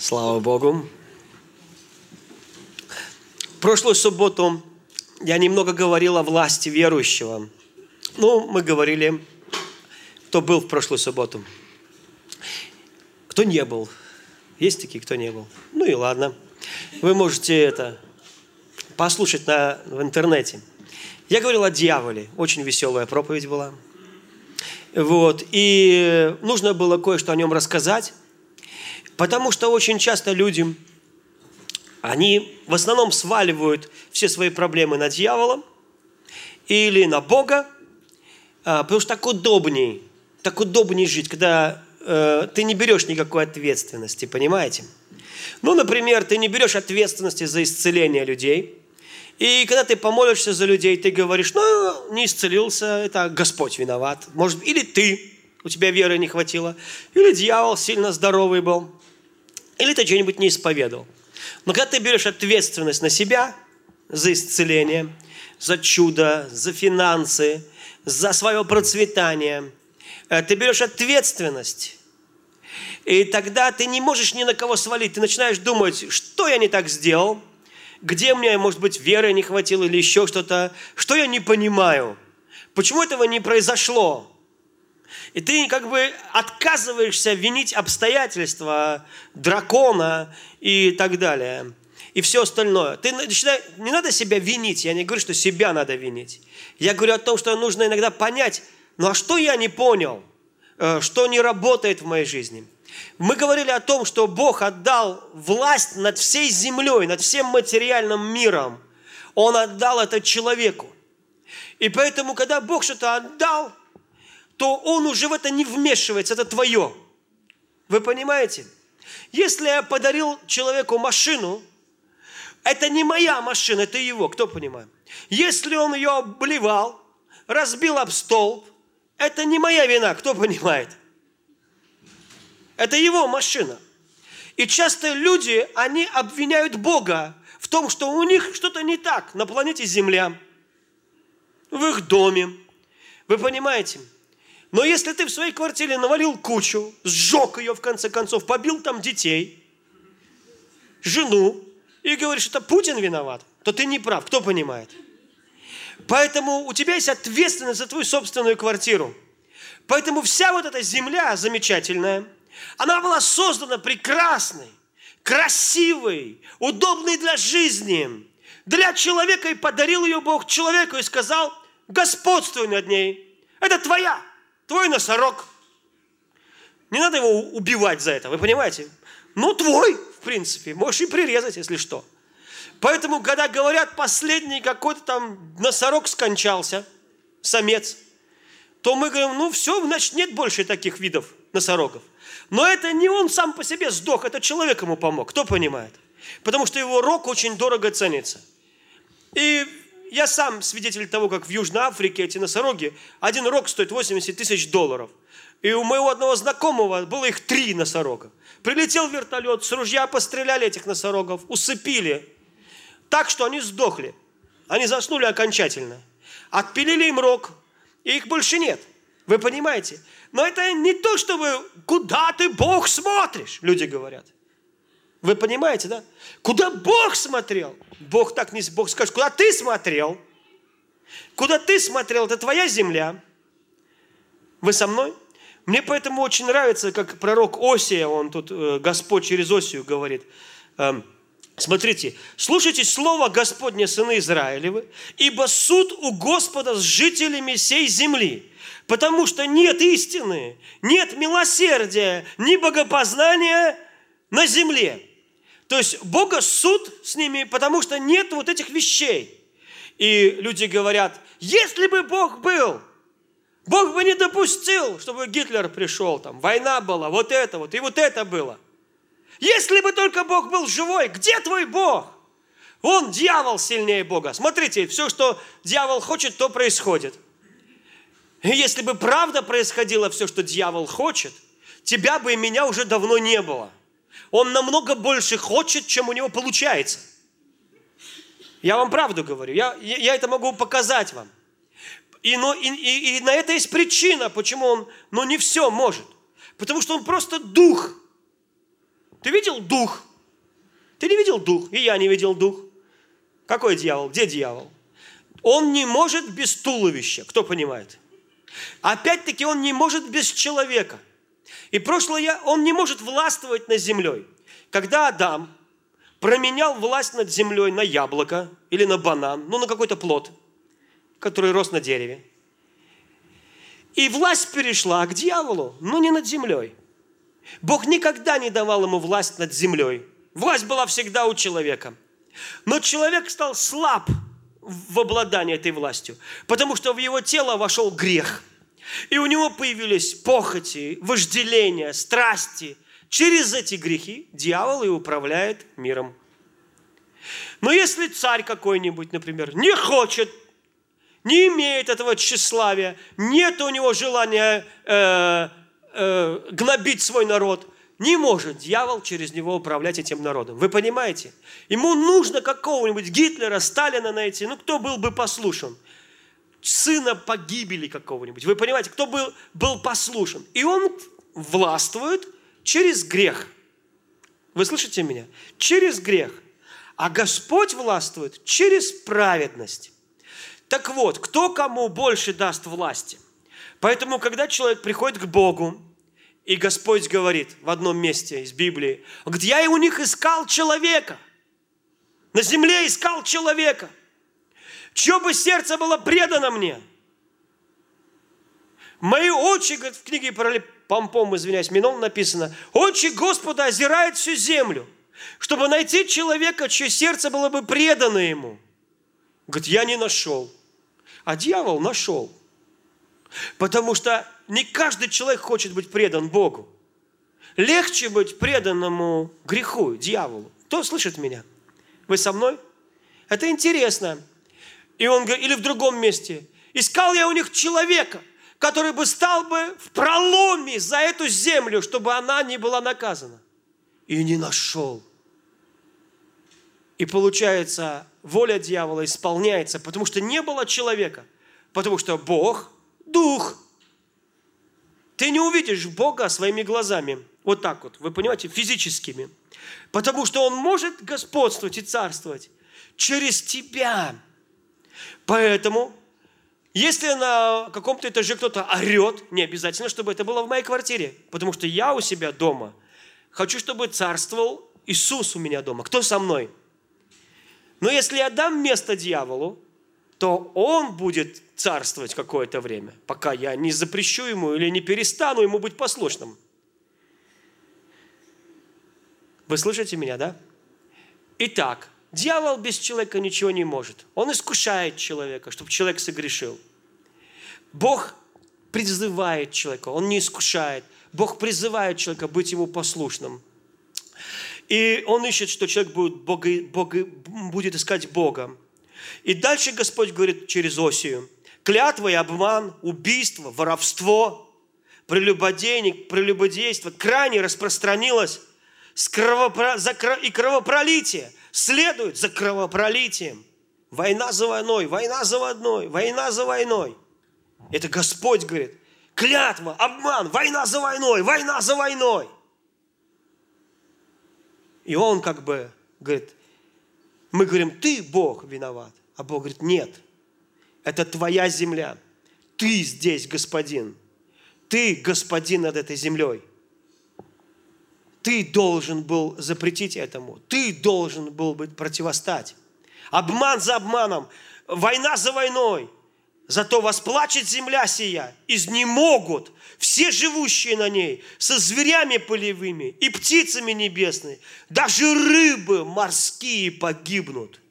Слава Богу. В прошлую субботу я немного говорил о власти верующего. Мы говорили, кто был в прошлую субботу. Кто не был. Есть такие, кто не был. И ладно. Вы можете послушать в интернете. Я говорил о дьяволе. Очень веселая проповедь была. И нужно было кое-что о нем рассказать. Потому что очень часто люди, они в основном сваливают все свои проблемы на дьявола или на Бога, потому что так удобней жить, когда ты не берешь никакой ответственности, понимаете? Например, ты не берешь ответственности за исцеление людей, и когда ты помолишься за людей, ты говоришь, не исцелился, это Господь виноват. Может, или ты, у тебя веры не хватило, или дьявол сильно здоровый был, или ты что-нибудь не исповедовал. Но когда ты берешь ответственность на себя за исцеление, за чудо, за финансы, за свое процветание, ты берешь ответственность, и тогда ты не можешь ни на кого свалить. Ты начинаешь думать, что я не так сделал, где мне, может быть, веры не хватило или еще что-то, что я не понимаю, почему этого не произошло. И ты отказываешься винить обстоятельства, дракона и так далее. И все остальное. Не надо себя винить. Я не говорю, что себя надо винить. Я говорю о том, что нужно иногда понять, а что я не понял, что не работает в моей жизни. Мы говорили о том, что Бог отдал власть над всей землей, над всем материальным миром. Он отдал это человеку. И поэтому, когда Бог что-то отдал, то Он уже в это не вмешивается, это твое. Вы понимаете? Если я подарил человеку машину, это не моя машина, это его, кто понимает? Если он ее обливал, разбил об столб, это не моя вина, кто понимает? Это его машина. И часто люди, они обвиняют Бога в том, что у них что-то не так на планете Земля, в их доме. Вы понимаете? Но если ты в своей квартире навалил кучу, сжег ее в конце концов, побил там детей, жену, и говоришь, что Путин виноват, то ты не прав. Кто понимает? Поэтому у тебя есть ответственность за твою собственную квартиру. Поэтому вся эта земля замечательная, она была создана прекрасной, красивой, удобной для жизни, для человека, и подарил ее Бог человеку и сказал, господствуй над ней, это твой носорог. Не надо его убивать за это, вы понимаете? Твой, в принципе, можешь и прирезать, если что. Поэтому, когда говорят, последний какой-то там носорог скончался, самец, то мы говорим, все, значит, нет больше таких видов носорогов. Но это не он сам по себе сдох, это человек ему помог, кто понимает? Потому что его рог очень дорого ценится. И я сам свидетель того, как в Южной Африке эти носороги, один рог стоит $80 тысяч. И у моего одного знакомого было их 3 носорога. Прилетел вертолет, с ружья постреляли этих носорогов, усыпили. Так, что они сдохли. Они заснули окончательно. Отпилили им рог, и их больше нет. Вы понимаете? Но это не то, чтобы куда ты, Бог, смотришь, люди говорят. Вы понимаете, да? Куда Бог смотрел? Бог скажет, куда ты смотрел? Куда ты смотрел, это твоя земля. Вы со мной? Мне поэтому очень нравится, как пророк Осия, Господь через Осию говорит, смотрите, слушайте слово Господне, сыны Израилевы, ибо суд у Господа с жителями сей земли, потому что нет истины, нет милосердия, ни богопознания на земле. То есть Бога суд с ними, потому что нет этих вещей. И люди говорят, если бы Бог был, Бог бы не допустил, чтобы Гитлер пришел, война была, и это было. Если бы только Бог был живой, где твой Бог? Вон дьявол сильнее Бога. Смотрите, все, что дьявол хочет, то происходит. И если бы правда происходило все, что дьявол хочет, тебя бы и меня уже давно не было. Он намного больше хочет, чем у него получается. Я вам правду говорю. Я это могу показать вам. И на это есть причина, почему он не все может. Потому что он просто дух. Ты видел дух? Ты не видел дух, и я не видел дух. Какой дьявол? Где дьявол? Он не может без туловища, кто понимает? Опять-таки, он не может без человека. И он не может властвовать над землей. Когда Адам променял власть над землей на яблоко или на банан, на какой-то плод, который рос на дереве, и власть перешла к дьяволу, но не над землей. Бог никогда не давал ему власть над землей. Власть была всегда у человека. Но человек стал слаб в обладании этой властью, потому что в его тело вошел грех. И у него появились похоти, вожделения, страсти. Через эти грехи дьявол и управляет миром. Но если царь какой-нибудь, например, не хочет, не имеет этого тщеславия, нет у него желания гнобить свой народ, не может дьявол через него управлять этим народом. Вы понимаете? Ему нужно какого-нибудь Гитлера, Сталина найти, кто был бы послушен. Сына погибели какого-нибудь. Вы понимаете, кто был послушен. И он властвует через грех. Вы слышите меня? Через грех. А Господь властвует через праведность. Так вот, кто кому больше даст власти? Поэтому, когда человек приходит к Богу, и Господь говорит в одном месте из Библии, он говорит, я и у них искал человека. На земле искал человека. Чье бы сердце было предано мне. Мои очи, говорит, в книге Паралипомком, извиняюсь, Минон написано, очи Господа озирают всю землю, чтобы найти человека, чье сердце было бы предано ему. Говорит, я не нашел. А дьявол нашел. Потому что не каждый человек хочет быть предан Богу. Легче быть преданному греху, дьяволу. Кто слышит меня? Вы со мной? Это интересно. И он говорит, или в другом месте. Искал я у них человека, который бы стал бы в проломе за эту землю, чтобы она не была наказана. И не нашел. И получается, воля дьявола исполняется, потому что не было человека. Потому что Бог – Дух. Ты не увидишь Бога своими глазами. Вот так вот, вы понимаете, физическими. Потому что Он может господствовать и царствовать через тебя. Поэтому, если на каком-то этаже кто-то орет, не обязательно, чтобы это было в моей квартире. Потому что я у себя дома хочу, чтобы царствовал Иисус у меня дома. Кто со мной? Но если я дам место дьяволу, то он будет царствовать какое-то время, пока я не запрещу ему или не перестану ему быть послушным. Вы слышите меня, да? Итак, дьявол без человека ничего не может. Он искушает человека, чтобы человек согрешил. Бог призывает человека, он не искушает. Бог призывает человека быть ему послушным. И он ищет, что человек будет искать Бога. И дальше Господь говорит через Осию. Клятва и обман, убийство, воровство, прелюбодейство крайне распространилось, и кровопролитие следует за кровопролитием. Война за войной, война за войной, война за войной. Это Господь говорит. Клятва, обман, война за войной, война за войной. И он говорит, мы говорим, ты, Бог, виноват. А Бог говорит, нет, это твоя земля. Ты здесь господин. Ты господин над этой землей. Ты должен был запретить этому. Ты должен был противостать. Обман за обманом, война за войной. Зато восплачет земля сия, изнемогут все живущие на ней, со зверями полевыми и птицами небесными. Даже рыбы морские погибнут.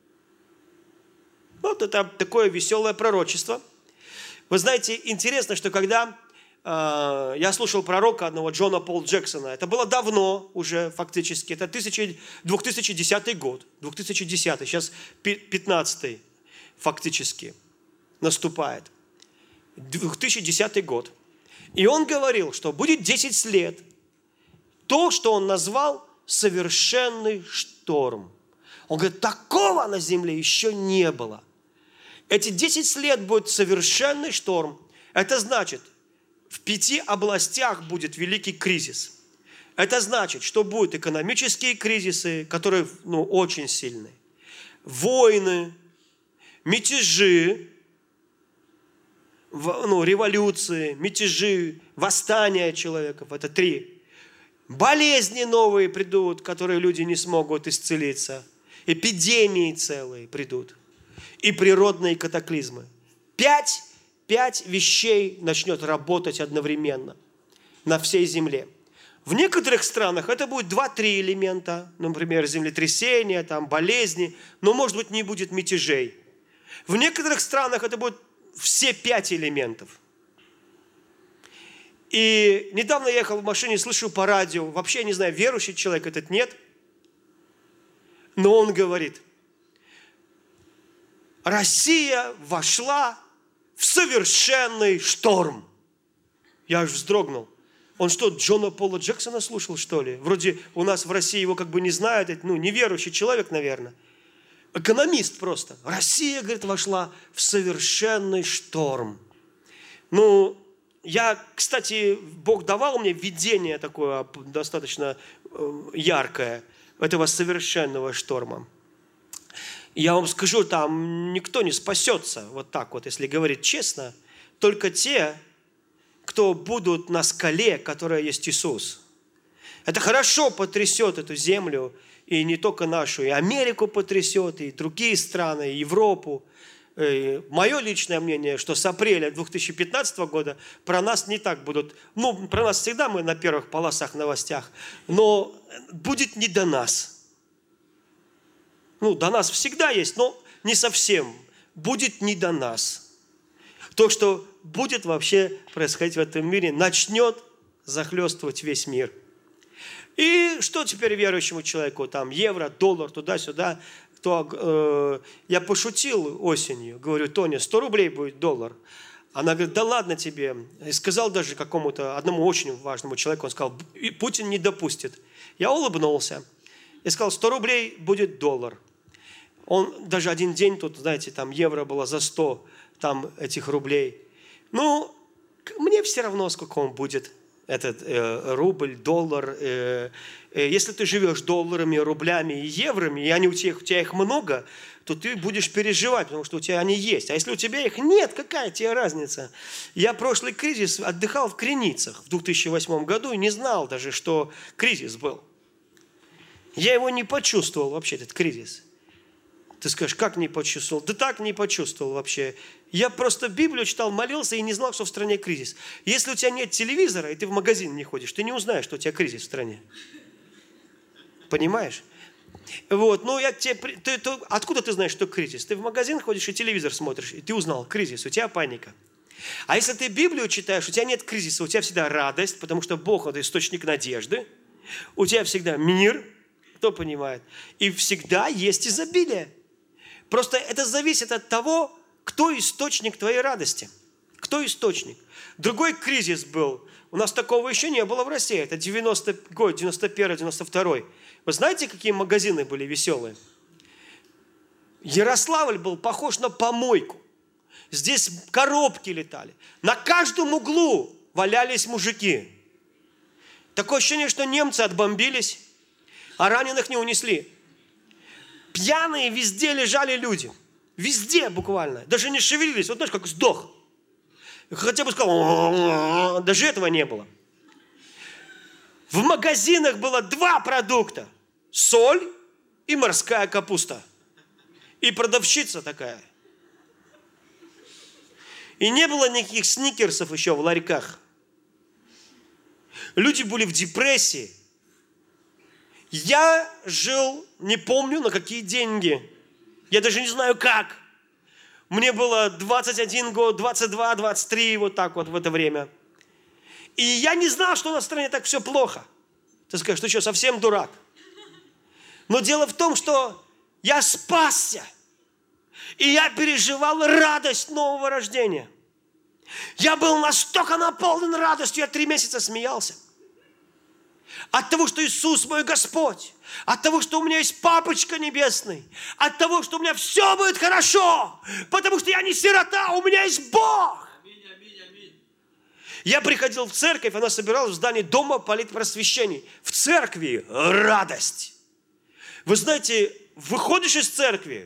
Вот это такое веселое пророчество. Вы знаете, интересно, что когда я слушал пророка одного, Джона Пола Джексона, это было давно уже фактически, это 2010 год, 2010, сейчас 15 фактически наступает, 2010 год. И он говорил, что будет 10 лет, то, что он назвал совершенный шторм. Он говорит, такого на земле еще не было. Эти 10 лет будет совершенный шторм. Это значит, в 5 областях будет великий кризис. Это значит, что будут экономические кризисы, которые очень сильные, войны, мятежи, революции, мятежи, восстания человеков. Это 3. Болезни новые придут, которые люди не смогут исцелиться. Эпидемии целые придут. И природные катаклизмы. 5 вещей начнет работать одновременно на всей земле. В некоторых странах это будет 2-3 элемента, например, землетрясения, болезни, но, может быть, не будет мятежей. В некоторых странах это будет все 5 элементов. И недавно я ехал в машине, слышу по радио, вообще, я не знаю, верующий человек этот нет, но он говорит: Россия вошла в совершенный шторм. Я аж вздрогнул. Он что, Джона Пола Джексона слушал, что ли? Вроде у нас в России его как бы не знают, неверующий человек, наверное. Экономист просто. Россия, говорит, вошла в совершенный шторм. Кстати, Бог давал мне видение такое достаточно яркое этого совершенного шторма. Я вам скажу, там никто не спасется, вот так вот, если говорить честно, только те, кто будут на скале, которая есть Иисус. Это хорошо потрясет эту землю, и не только нашу, и Америку потрясет, и другие страны, и Европу. Мое личное мнение, что с апреля 2015 года про нас не так будут, про нас всегда мы на первых полосах новостях, но будет не до нас. До нас всегда есть, но не совсем. Будет не до нас. То, что будет вообще происходить в этом мире, начнет захлестывать весь мир. И что теперь верующему человеку? Евро, доллар, туда-сюда. Я пошутил осенью, говорю: Тоня, 100 рублей будет доллар. Она говорит: да ладно тебе. И сказал даже какому-то одному очень важному человеку, он сказал: Путин не допустит. Я улыбнулся и сказал: 100 рублей будет доллар. Он даже один день тут, знаете, евро было за 100 этих рублей. Мне все равно, сколько он будет, этот рубль, доллар. Если ты живешь долларами, рублями и еврами, и у тебя их много, то ты будешь переживать, потому что у тебя они есть. А если у тебя их нет, какая тебе разница? Я прошлый кризис отдыхал в Креницах в 2008 году и не знал даже, что кризис был. Я его не почувствовал вообще, этот кризис. Ты скажешь: как не почувствовал? Да так не почувствовал вообще. Я просто Библию читал, молился и не знал, что в стране кризис. Если у тебя нет телевизора, и ты в магазин не ходишь, ты не узнаешь, что у тебя кризис в стране. Понимаешь? Откуда ты знаешь, что кризис? Ты в магазин ходишь и телевизор смотришь, и ты узнал: кризис, у тебя паника. А если ты Библию читаешь, у тебя нет кризиса, у тебя всегда радость, потому что Бог – это источник надежды. У тебя всегда мир, кто понимает? И всегда есть изобилие. Просто это зависит от того, кто источник твоей радости. Кто источник? Другой кризис был. У нас такого еще не было в России. Это 90-й год, 91-й, 92-й. Вы знаете, какие магазины были веселые? Ярославль был похож на помойку. Здесь коробки летали. На каждом углу валялись мужики. Такое ощущение, что немцы отбомбились, а раненых не унесли. Пьяные везде лежали люди. Везде буквально. Даже не шевелились. Вот знаешь, как сдох. Хотя бы сказал, даже этого не было. В магазинах было 2 продукта. Соль и морская капуста. И продавщица такая. И не было никаких сникерсов еще в ларьках. Люди были в депрессии. Я жил, не помню, на какие деньги. Я даже не знаю, как. Мне было 21 год, 22, 23, вот так вот в это время. И я не знал, что у нас в стране так все плохо. Ты скажешь: ты что, совсем дурак? Но дело в том, что я спасся. И я переживал радость нового рождения. Я был настолько наполнен радостью, я 3 месяца смеялся. От того, что Иисус мой Господь. От того, что у меня есть Папочка Небесный. От того, что у меня все будет хорошо. Потому что я не сирота, у меня есть Бог. Я приходил в церковь, она собиралась в здании Дома политпросвещений. В церкви радость. Вы знаете, выходишь из церкви,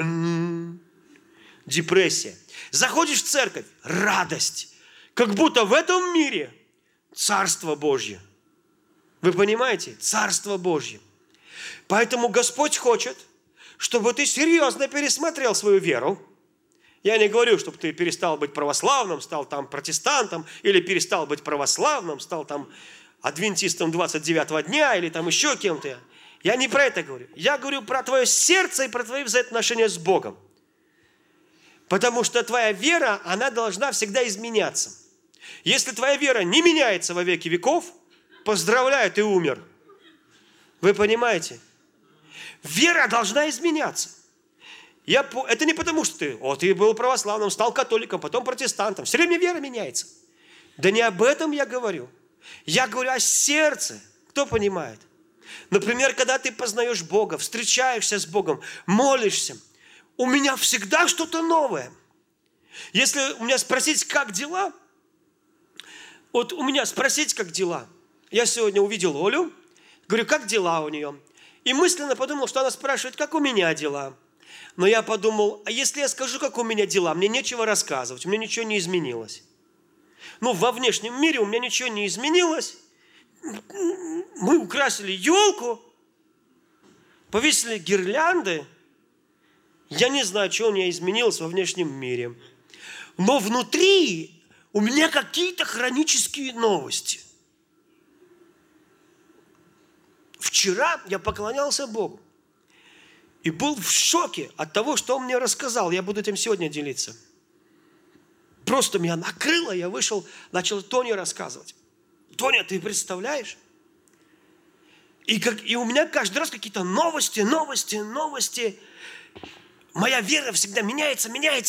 депрессия. Заходишь в церковь, радость. Как будто в этом мире Царство Божье. Вы понимаете? Царство Божье. Поэтому Господь хочет, чтобы ты серьезно пересмотрел свою веру. Я не говорю, чтобы ты перестал быть православным, стал там протестантом, или перестал быть православным, стал там адвентистом 29-го дня, или там еще кем-то. Я не про это говорю. Я говорю про твое сердце и про твои взаимоотношения с Богом. Потому что твоя вера, она должна всегда изменяться. Если твоя вера не меняется во веки веков, поздравляю, ты умер. Вы понимаете? Вера должна изменяться. Это не потому, что ты был православным, стал католиком, потом протестантом. Все время вера меняется. Да не об этом я говорю. Я говорю о сердце. Кто понимает? Например, когда ты познаешь Бога, встречаешься с Богом, молишься, у меня всегда что-то новое. Если у меня спросить, как дела, вот у меня спросить, как дела. Я сегодня увидел Олю, говорю, как дела у нее? И мысленно подумал, что она спрашивает, как у меня дела. Но я подумал, а если я скажу, как у меня дела, мне нечего рассказывать, у меня ничего не изменилось. Во внешнем мире у меня ничего не изменилось. Мы украсили елку, повесили гирлянды. Я не знаю, что у меня изменилось во внешнем мире. Но внутри у меня какие-то хронические новости. Вчера я поклонялся Богу. И был в шоке от того, что он мне рассказал. Я буду этим сегодня делиться. Просто меня накрыло, я вышел, начал Тоне рассказывать. Тоня, ты представляешь? И у меня каждый раз какие-то новости. Моя вера всегда меняется.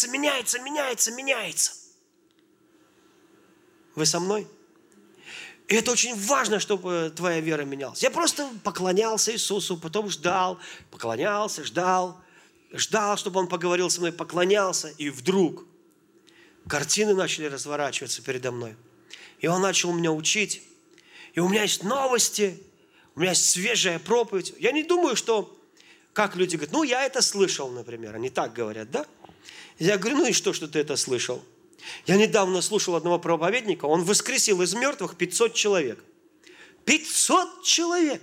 Вы со мной? И это очень важно, чтобы твоя вера менялась. Я просто поклонялся Иисусу, потом поклонялся, ждал, чтобы Он поговорил со мной, поклонялся. И вдруг картины начали разворачиваться передо мной. И Он начал меня учить. И у меня есть новости, у меня есть свежая проповедь. Я не думаю, что, как люди говорят, я это слышал, например. Они так говорят, да? Я говорю, и что ты это слышал? Я недавно слушал одного проповедника, он воскресил из мертвых 500 человек. 500 человек!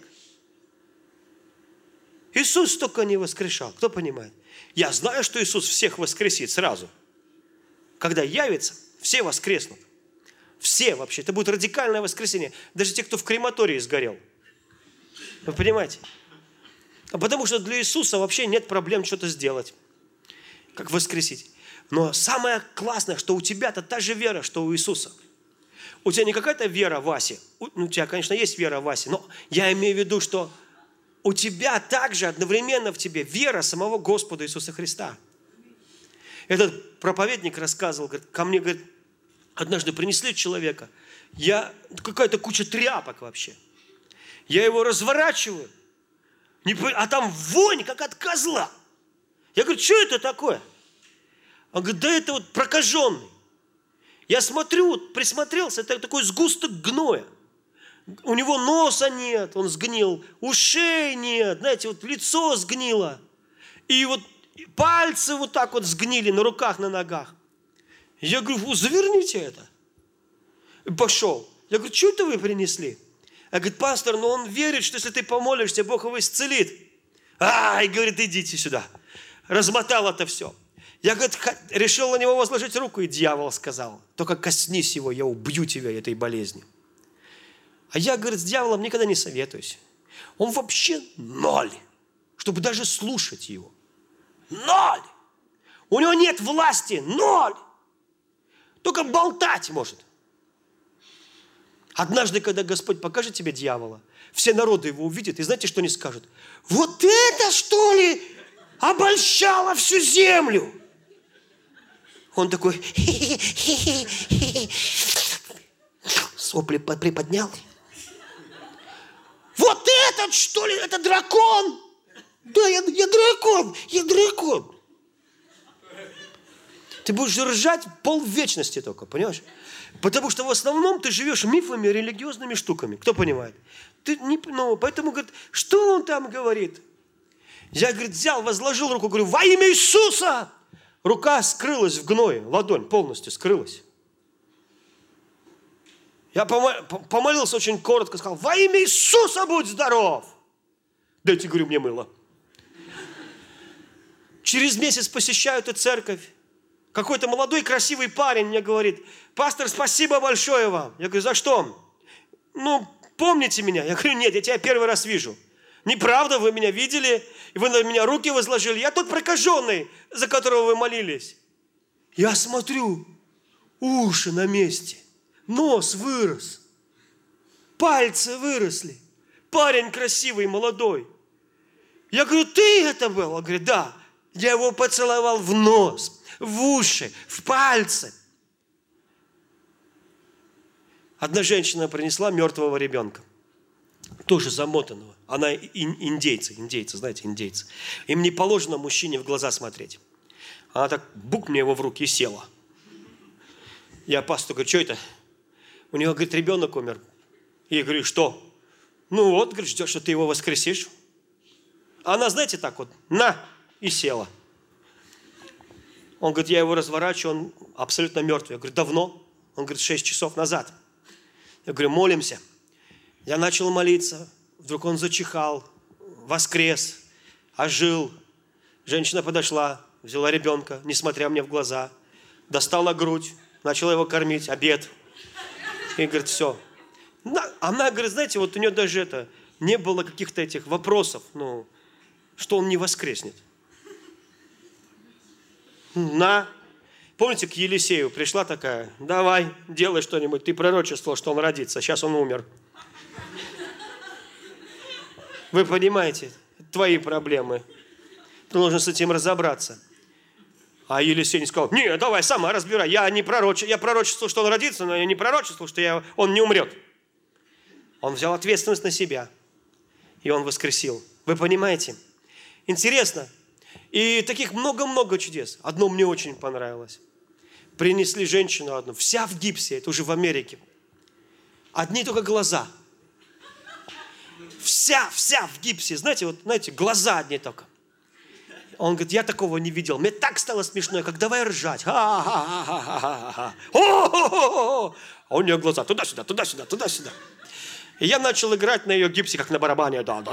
Иисус столько не воскрешал, кто понимает? Я знаю, что Иисус всех воскресит сразу. Когда явится, все воскреснут. Все вообще. Это будет радикальное воскресение. Даже те, кто в крематории сгорел. Вы понимаете? Потому что для Иисуса вообще нет проблем что-то сделать. Как воскресить. Но самое классное, что у тебя-то та же вера, что у Иисуса. У тебя не какая-то вера Васи. У тебя, конечно, есть вера Васи, но я имею в виду, что у тебя также одновременно в тебе вера самого Господа Иисуса Христа. Этот проповедник рассказывал, говорит, ко мне, говорит, однажды принесли человека, какая-то куча тряпок вообще. Я его разворачиваю, а там вонь, как от козла. Я говорю, что это такое? Он говорит, да это прокаженный. Я смотрю, присмотрелся, это такой сгусток гноя. У него носа нет, он сгнил, ушей нет, знаете, лицо сгнило. И пальцы так сгнили на руках, на ногах. Я говорю, заверните это. И пошел. Я говорю, что это вы принесли? Я говорю, пастор, он верит, что если ты помолишься, Бог его исцелит. И говорит, идите сюда. Размотал это все. Я, говорит, решил на него возложить руку, и дьявол сказал, только коснись его, я убью тебя этой болезнью. А я, говорит, с дьяволом никогда не советуюсь. Он вообще ноль, чтобы даже слушать его. Ноль. У него нет власти, ноль. Только болтать может. Однажды, когда Господь покажет тебе дьявола, все народы его увидят, и знаете, что они скажут? Вот это, что ли, обольщало всю землю? Он такой, сопли приподнял. Вот этот, что ли, это дракон? Да, я дракон. Ты будешь ржать полвечности только, понимаешь? Потому что в основном ты живешь мифами, религиозными штуками. Кто понимает? Поэтому, говорит, что он там говорит? Я, говорит, взял, возложил руку, говорю, во имя Иисуса! Рука скрылась в гное, ладонь полностью скрылась. Я помолился очень коротко, сказал, во имя Иисуса будь здоров! Дайте, говорю, мне мыло. Через месяц посещаю эту церковь. Какой-то молодой красивый парень мне говорит, пастор, спасибо большое вам. Я говорю, за что? Помните меня? Я говорю, нет, я тебя первый раз вижу. Неправда, вы меня видели, и вы на меня руки возложили. Я тот прокаженный, за которого вы молились. Я смотрю, уши на месте, нос вырос, пальцы выросли. Парень красивый, молодой. Я говорю, ты это был? Он говорит, да. Я его поцеловал в нос, в уши, в пальцы. Одна женщина принесла мертвого ребенка, тоже замотанного. Она индейцы, знаете, индейцы. Им не положено мужчине в глаза смотреть. Она так бук мне его в руки и села. Я пастору говорю, что это? У него, говорит, ребенок умер. И я говорю, что? Говорит, ждешь, что ты его воскресишь. Она, знаете, так вот, на, и села. Он говорит, я его разворачиваю, он абсолютно мертвый. Я говорю, давно? Он говорит, 6 часов назад. Я говорю, молимся. Я начал молиться, вдруг он зачихал, воскрес, ожил. Женщина подошла, взяла ребенка, не смотря мне в глаза, достала грудь, начала его кормить, обед. И говорит, все. Она говорит, знаете, вот у нее даже не было каких-то этих вопросов, что он не воскреснет. Помните, к Елисею пришла такая, давай, делай что-нибудь, ты пророчествовал, что он родится, сейчас он умер. Вы понимаете, твои проблемы. Ты должен с этим разобраться. А Елисей не сказал, не, давай сама разбирай, я пророчествовал, что он родится, но я не пророчествовал, что он не умрет. Он взял ответственность на себя, и он воскресил. Вы понимаете? Интересно. И таких много-много чудес. Одно мне очень понравилось. Принесли женщину одну, вся в гипсе, это уже в Америке. Одни только глаза. Вся в гипсе. Знаете, глаза одни только. Он говорит, я такого не видел. Мне так стало смешно, как давай ржать. А у нее глаза туда-сюда, туда-сюда, туда-сюда. И я начал играть на ее гипсе, как на барабане. Да.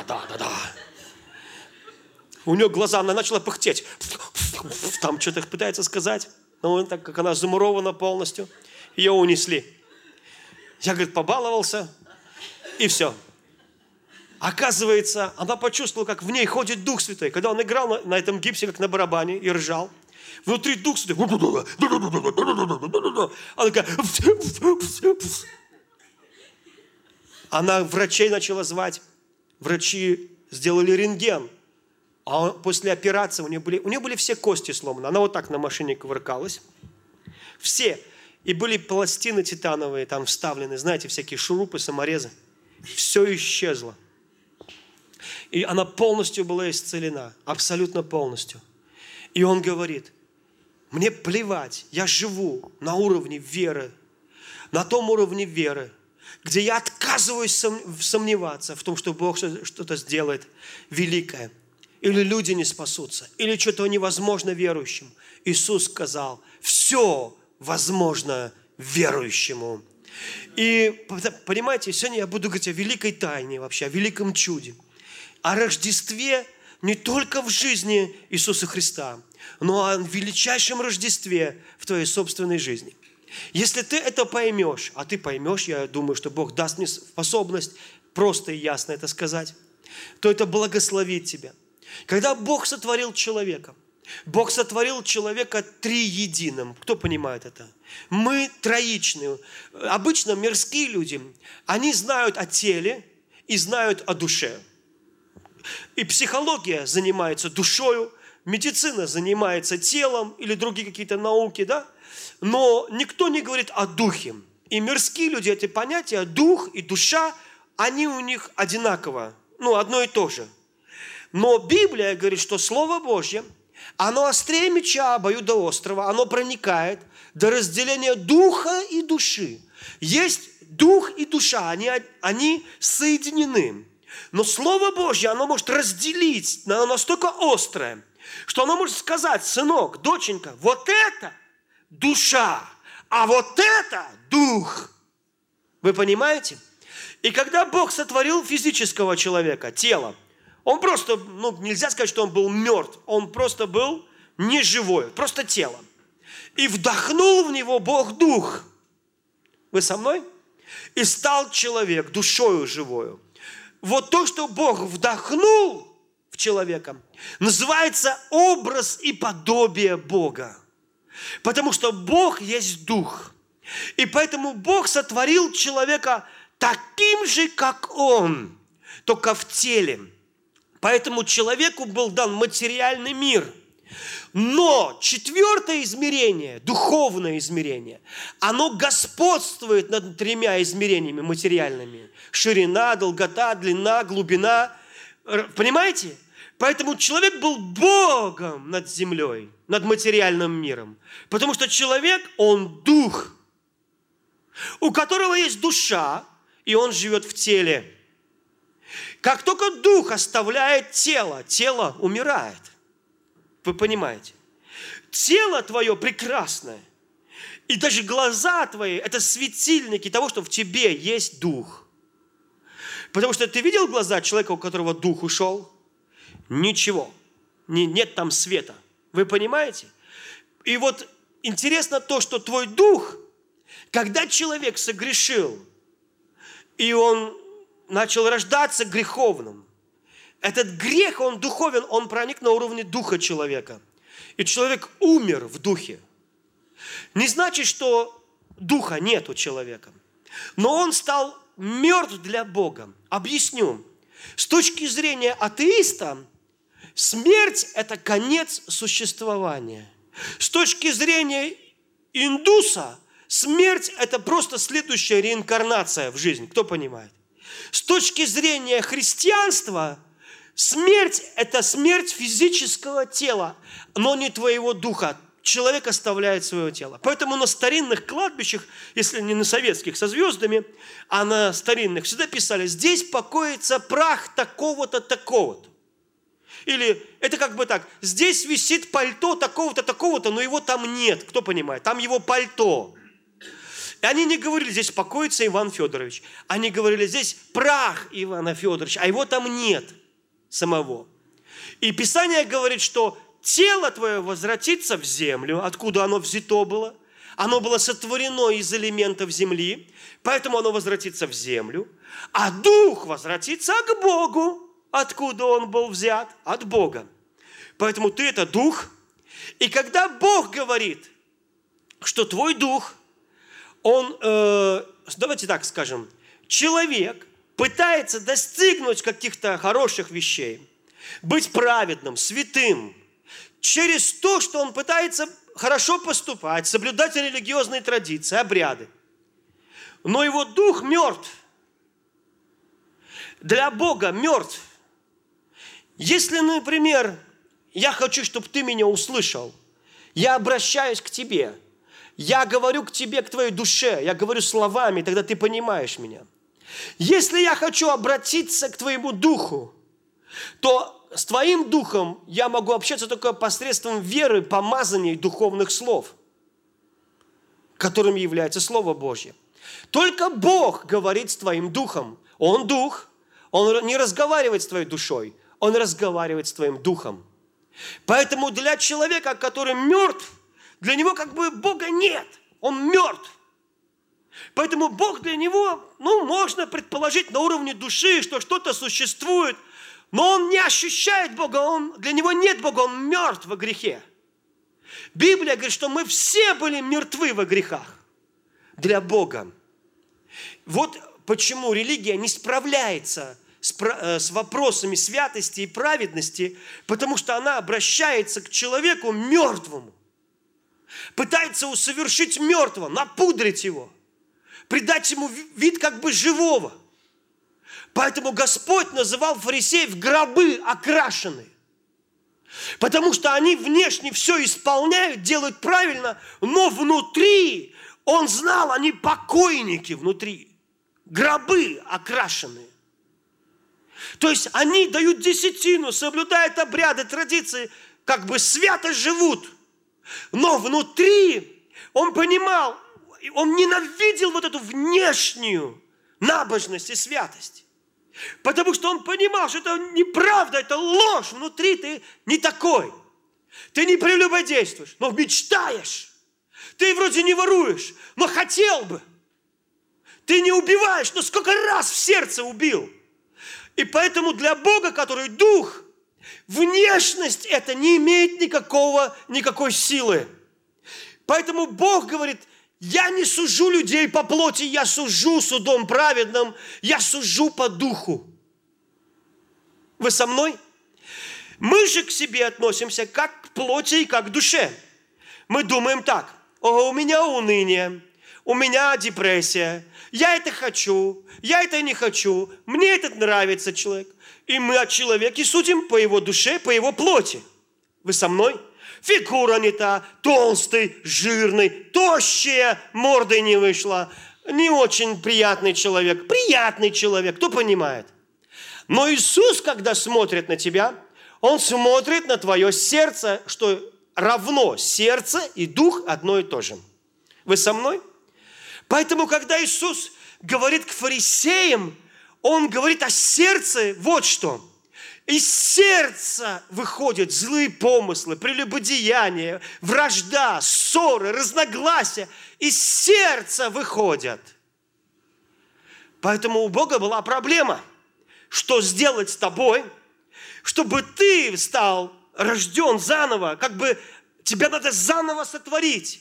У нее глаза, она начала пыхтеть. Там что-то пытается сказать. Но так как она замурована полностью, ее унесли. Я, говорит, побаловался, и все. Оказывается, она почувствовала, как в ней ходит Дух Святой. Когда он играл на этом гипсе, как на барабане, и ржал, внутри Дух Святой. Она такая... Она врачей начала звать. Врачи сделали рентген. А после операции у нее были все кости сломаны. Она вот так на машине кувыркалась. Все. И были пластины титановые там вставлены. Знаете, всякие шурупы, саморезы. Все исчезло. И она полностью была исцелена. Абсолютно полностью. И он говорит, мне плевать, я живу на уровне веры. На том уровне веры, где я отказываюсь сомневаться в том, что Бог что-то сделает великое. Или люди не спасутся, или что-то невозможно верующим. Иисус сказал, все возможно верующему. И, понимаете, сегодня я буду говорить о великой тайне вообще, о великом чуде. О Рождестве не только в жизни Иисуса Христа, но о величайшем Рождестве в твоей собственной жизни. Если ты это поймешь, а ты поймешь, я думаю, что Бог даст мне способность просто и ясно это сказать, то это благословит тебя. Когда Бог сотворил человека триединым. Кто понимает это? Мы троичные. Обычно мирские люди, они знают о теле и знают о душе. И психология занимается душою, медицина занимается телом или другие какие-то науки, да? Но никто не говорит о духе. И мирские люди, эти понятия, дух и душа, они у них одинаково, одно и то же. Но Библия говорит, что Слово Божье Оно острее меча обоюдоострого, оно проникает до разделения духа и души. Есть дух и душа, они соединены. Но Слово Божье, оно может разделить, оно настолько острое, что оно может сказать: сынок, доченька, вот это душа, а вот это дух. Вы понимаете? И когда Бог сотворил физического человека, тело, он просто, нельзя сказать, что он был мертв, он просто был неживой, просто тело. И вдохнул в него Бог дух. Вы со мной? И стал человек душою живою. Вот то, что Бог вдохнул в человека, называется образ и подобие Бога. Потому что Бог есть дух. И поэтому Бог сотворил человека таким же, как он, только в теле. Поэтому человеку был дан материальный мир. Но четвертое измерение, духовное измерение, оно господствует над тремя измерениями материальными. Ширина, долгота, длина, глубина. Понимаете? Поэтому человек был Богом над землей, над материальным миром. Потому что человек, он дух, у которого есть душа, и он живет в теле. Как только дух оставляет тело, тело умирает. Вы понимаете? Тело твое прекрасное. И даже глаза твои – это светильники того, что в тебе есть дух. Потому что ты видел глаза человека, у которого дух ушел? Ничего. Нет там света. Вы понимаете? И вот интересно то, что твой дух, когда человек согрешил, и он начал рождаться греховным, этот грех, он духовен, он проник на уровне духа человека. И человек умер в духе. Не значит, что духа нет у человека. Но он стал мертв для Бога. Объясню. С точки зрения атеиста, смерть – это конец существования. С точки зрения индуса, смерть – это просто следующая реинкарнация в жизнь. Кто понимает? С точки зрения христианства, смерть – это смерть физического тела, но не твоего духа. Человек оставляет свое тело. Поэтому на старинных кладбищах, если не на советских со звездами, а на старинных, всегда писали: здесь покоится прах такого-то, такого-то. Или это как бы так: здесь висит пальто такого-то, такого-то, но его там нет. Кто понимает? Там его пальто. И они не говорили: здесь покоится Иван Федорович. Они говорили: здесь прах Ивана Федоровича, а его там нет самого. И Писание говорит, что тело твое возвратится в землю, откуда оно взято было. Оно было сотворено из элементов земли, поэтому оно возвратится в землю. А дух возвратится к Богу, откуда он был взят, от Бога. Поэтому ты – это дух. И когда Бог говорит, что твой дух, он, давайте так скажем, человек пытается достигнуть каких-то хороших вещей, быть праведным, святым, через то, что он пытается хорошо поступать, соблюдать религиозные традиции, обряды. Но его дух мертв. Для Бога мертв. Если, например, я хочу, чтобы ты меня услышал, я обращаюсь к тебе, я говорю к тебе, к твоей душе, я говорю словами, тогда ты понимаешь меня. Если я хочу обратиться к твоему духу, то с твоим духом я могу общаться только посредством веры, помазания и духовных слов, которым является Слово Божье. Только Бог говорит с твоим духом. Он дух, Он не разговаривает с твоей душой, Он разговаривает с твоим духом. Поэтому для человека, который мертв, для него как бы Бога нет, он мертв. Поэтому Бог для него, можно предположить на уровне души, что что-то существует, но он не ощущает Бога, для него нет Бога, он мертв во грехе. Библия говорит, что мы все были мертвы во грехах для Бога. Вот почему религия не справляется с вопросами святости и праведности, потому что она обращается к человеку мертвому, пытается усовершить мертвого, напудрить его, придать ему вид как бы живого. Поэтому Господь называл фарисеев гробы окрашенные. Потому что они внешне все исполняют, делают правильно, но внутри, он знал, они покойники внутри, гробы окрашенные. То есть они дают десятину, соблюдают обряды, традиции, как бы свято живут. Но внутри он понимал, он ненавидел вот эту внешнюю набожность и святость. Потому что он понимал, что это неправда, это ложь. Внутри ты не такой. Ты не прелюбодействуешь, но мечтаешь. Ты вроде не воруешь, но хотел бы. Ты не убиваешь, но сколько раз в сердце убил. И поэтому для Бога, который дух, внешность это не имеет никакой силы. Поэтому Бог говорит, я не сужу людей по плоти, я сужу судом праведным, я сужу по духу. Вы со мной? Мы же к себе относимся как к плоти и как к душе. Мы думаем так, у меня уныние, у меня депрессия, я это хочу, я это не хочу, мне этот нравится человек. И мы о человеке судим по его душе, по его плоти. Вы со мной? Фигура не та, толстый, жирный, тощая, мордой не вышла, не очень приятный человек, кто понимает? Но Иисус, когда смотрит на тебя, Он смотрит на твое сердце, что равно сердце и дух одно и то же. Вы со мной? Поэтому, когда Иисус говорит к фарисеям, Он говорит о сердце вот что. Из сердца выходят злые помыслы, прелюбодеяния, вражда, ссоры, разногласия. Из сердца выходят. Поэтому у Бога была проблема, что сделать с тобой, чтобы ты стал рожден заново, как бы тебя надо заново сотворить.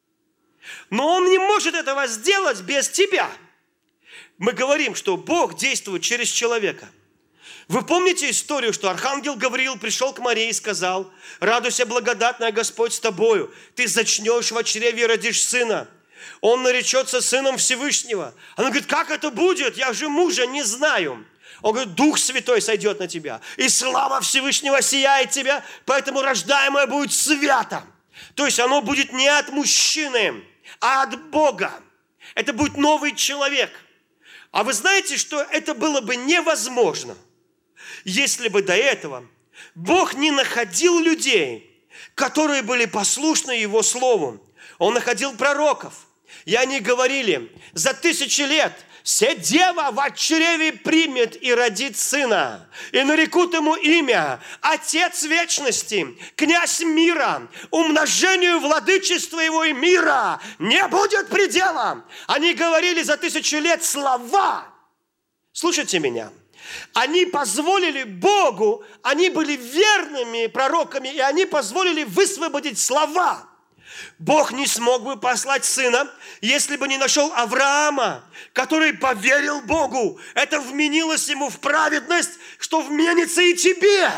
Но Он не может этого сделать без тебя. Мы говорим, что Бог действует через человека. Вы помните историю, что архангел Гавриил пришел к Марии и сказал: «Радуйся, благодатная, Господь с тобою, ты зачнешь в чреве и родишь сына. Он наречется сыном Всевышнего». Она говорит: «Как это будет? Я же мужа не знаю». Он говорит: «Дух Святой сойдет на тебя, и слава Всевышнего сияет тебя, поэтому рождаемое будет свято». То есть оно будет не от мужчины, а от Бога. Это будет новый человек. А вы знаете, что это было бы невозможно, если бы до этого Бог не находил людей, которые были послушны Его Слову. Он находил пророков, и они говорили: за 1000 лет «Се дева в чреве примет и родит сына, и нарекут ему имя Отец Вечности, Князь мира, умножению владычества его и мира не будет предела». Они говорили за 1000 лет слова. Слушайте меня. Они позволили Богу, они были верными пророками, и они позволили высвободить слова. Бог не смог бы послать сына, если бы не нашел Авраама, который поверил Богу. Это вменилось ему в праведность, что вменится и тебе.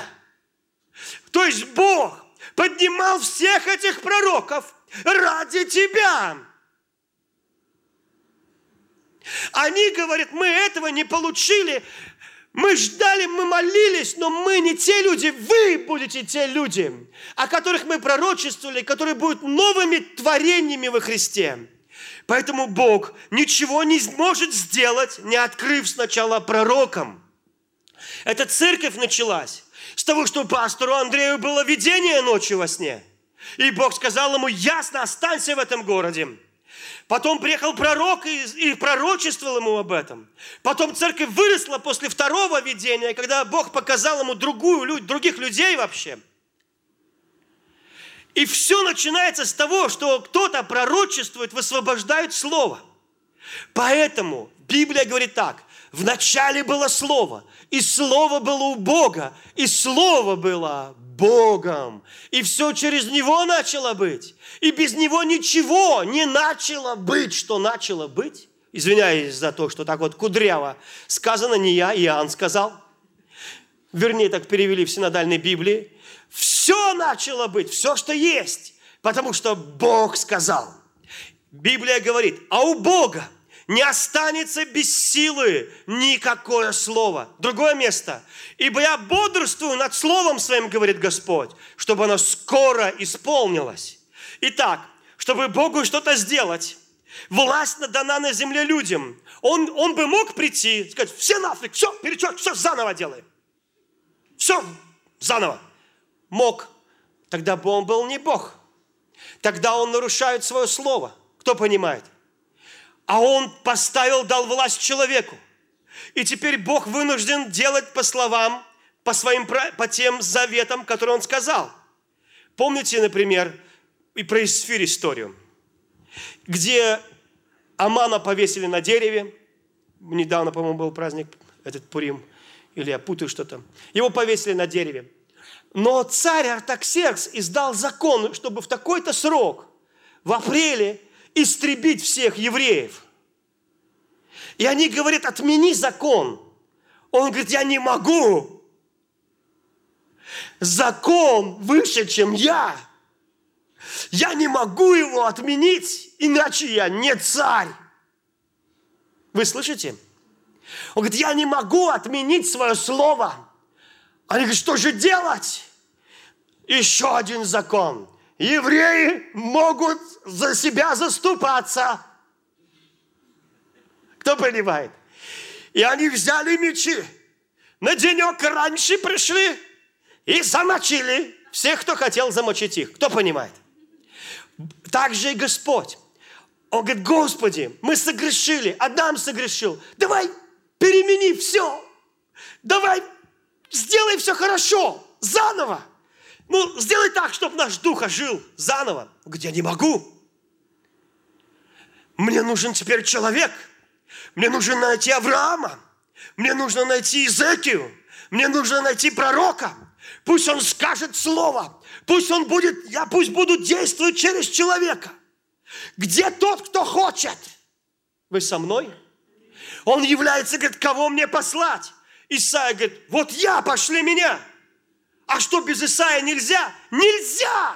То есть Бог поднимал всех этих пророков ради тебя. Они говорят: мы этого не получили, мы ждали, мы молились, но мы не те люди, вы будете те люди, о которых мы пророчествовали, которые будут новыми творениями во Христе. Поэтому Бог ничего не может сделать, не открыв сначала пророкам. Эта церковь началась с того, что пастору Андрею было видение ночью во сне. И Бог сказал ему: ясно, останься в этом городе. Потом приехал пророк и пророчествовал ему об этом. Потом церковь выросла после второго видения, когда Бог показал ему других людей вообще. И все начинается с того, что кто-то пророчествует, высвобождает слово. Поэтому Библия говорит так: в начале было Слово, и Слово было у Бога, и Слово было Богом. И все через Него начало быть. И без Него ничего не начало быть, что начало быть. Извиняюсь за то, что так вот кудряво сказано, не я, Иоанн сказал. Вернее, так перевели в синодальной Библии. Все начало быть, все, что есть, потому что Бог сказал. Библия говорит: а у Бога не останется без силы никакое слово. Другое место. Ибо я бодрствую над словом своим, говорит Господь, чтобы оно скоро исполнилось. Итак, чтобы Богу что-то сделать, власть дана на земле людям. Он бы мог прийти и сказать: все нафиг, все, перечеркивай, все заново делаем. Все заново. Мог. Тогда бы он был не Бог. Тогда он нарушает свое слово. Кто понимает? А он дал власть человеку. И теперь Бог вынужден делать по словам, по тем заветам, которые он сказал. Помните, например, и про Исфирь историю, где Амана повесили на дереве. Недавно, по-моему, был праздник, этот Пурим, или я путаю что-то. Его повесили на дереве. Но царь Артаксеркс издал закон, чтобы в такой-то срок, в апреле, истребить всех евреев. И они говорят: отмени закон. Он говорит: я не могу. Закон выше, чем я. Я не могу его отменить, иначе я не царь. Вы слышите? Он говорит: я не могу отменить свое слово. Они говорят: что же делать? Еще один закон. Евреи могут за себя заступаться. Кто понимает? И они взяли мечи, на денек раньше пришли и замочили всех, кто хотел замочить их. Кто понимает? Так же и Господь. Он говорит: Господи, мы согрешили, Адам согрешил. Давай перемени все. Давай сделай все хорошо, заново. Ну, сделай так, чтобы наш дух ожил заново. Он говорит: я не могу. Мне нужен теперь человек. Мне нужно найти Авраама. Мне нужно найти Иезекию. Мне нужно найти пророка. Пусть он скажет слово. Пусть буду действовать через человека. Где тот, кто хочет? Вы со мной? Он является, говорит: кого мне послать? Исаия говорит: вот я, пошли меня. А что, без Исаия нельзя? Нельзя!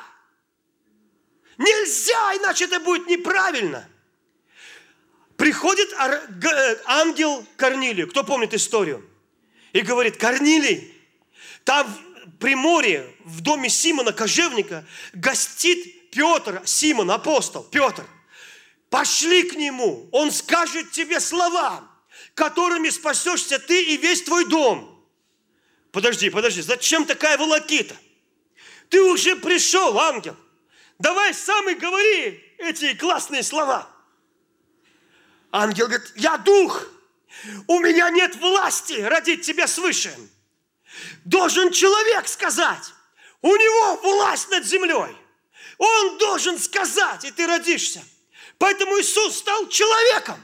Нельзя, иначе это будет неправильно. Приходит ангел к Корнилию. Кто помнит историю? И говорит: Корнилий, там в Приморье, в доме Симона Кожевника, гостит Петр, Симон, апостол, Петр. Пошли к нему, он скажет тебе слова, которыми спасешься ты и весь твой дом. Подожди, зачем такая волокита? Ты уже пришел, ангел. Давай сам и говори эти классные слова. Ангел говорит: я дух, у меня нет власти родить тебя свыше. Должен человек сказать, у него власть над землей. Он должен сказать, и ты родишься. Поэтому Иисус стал человеком.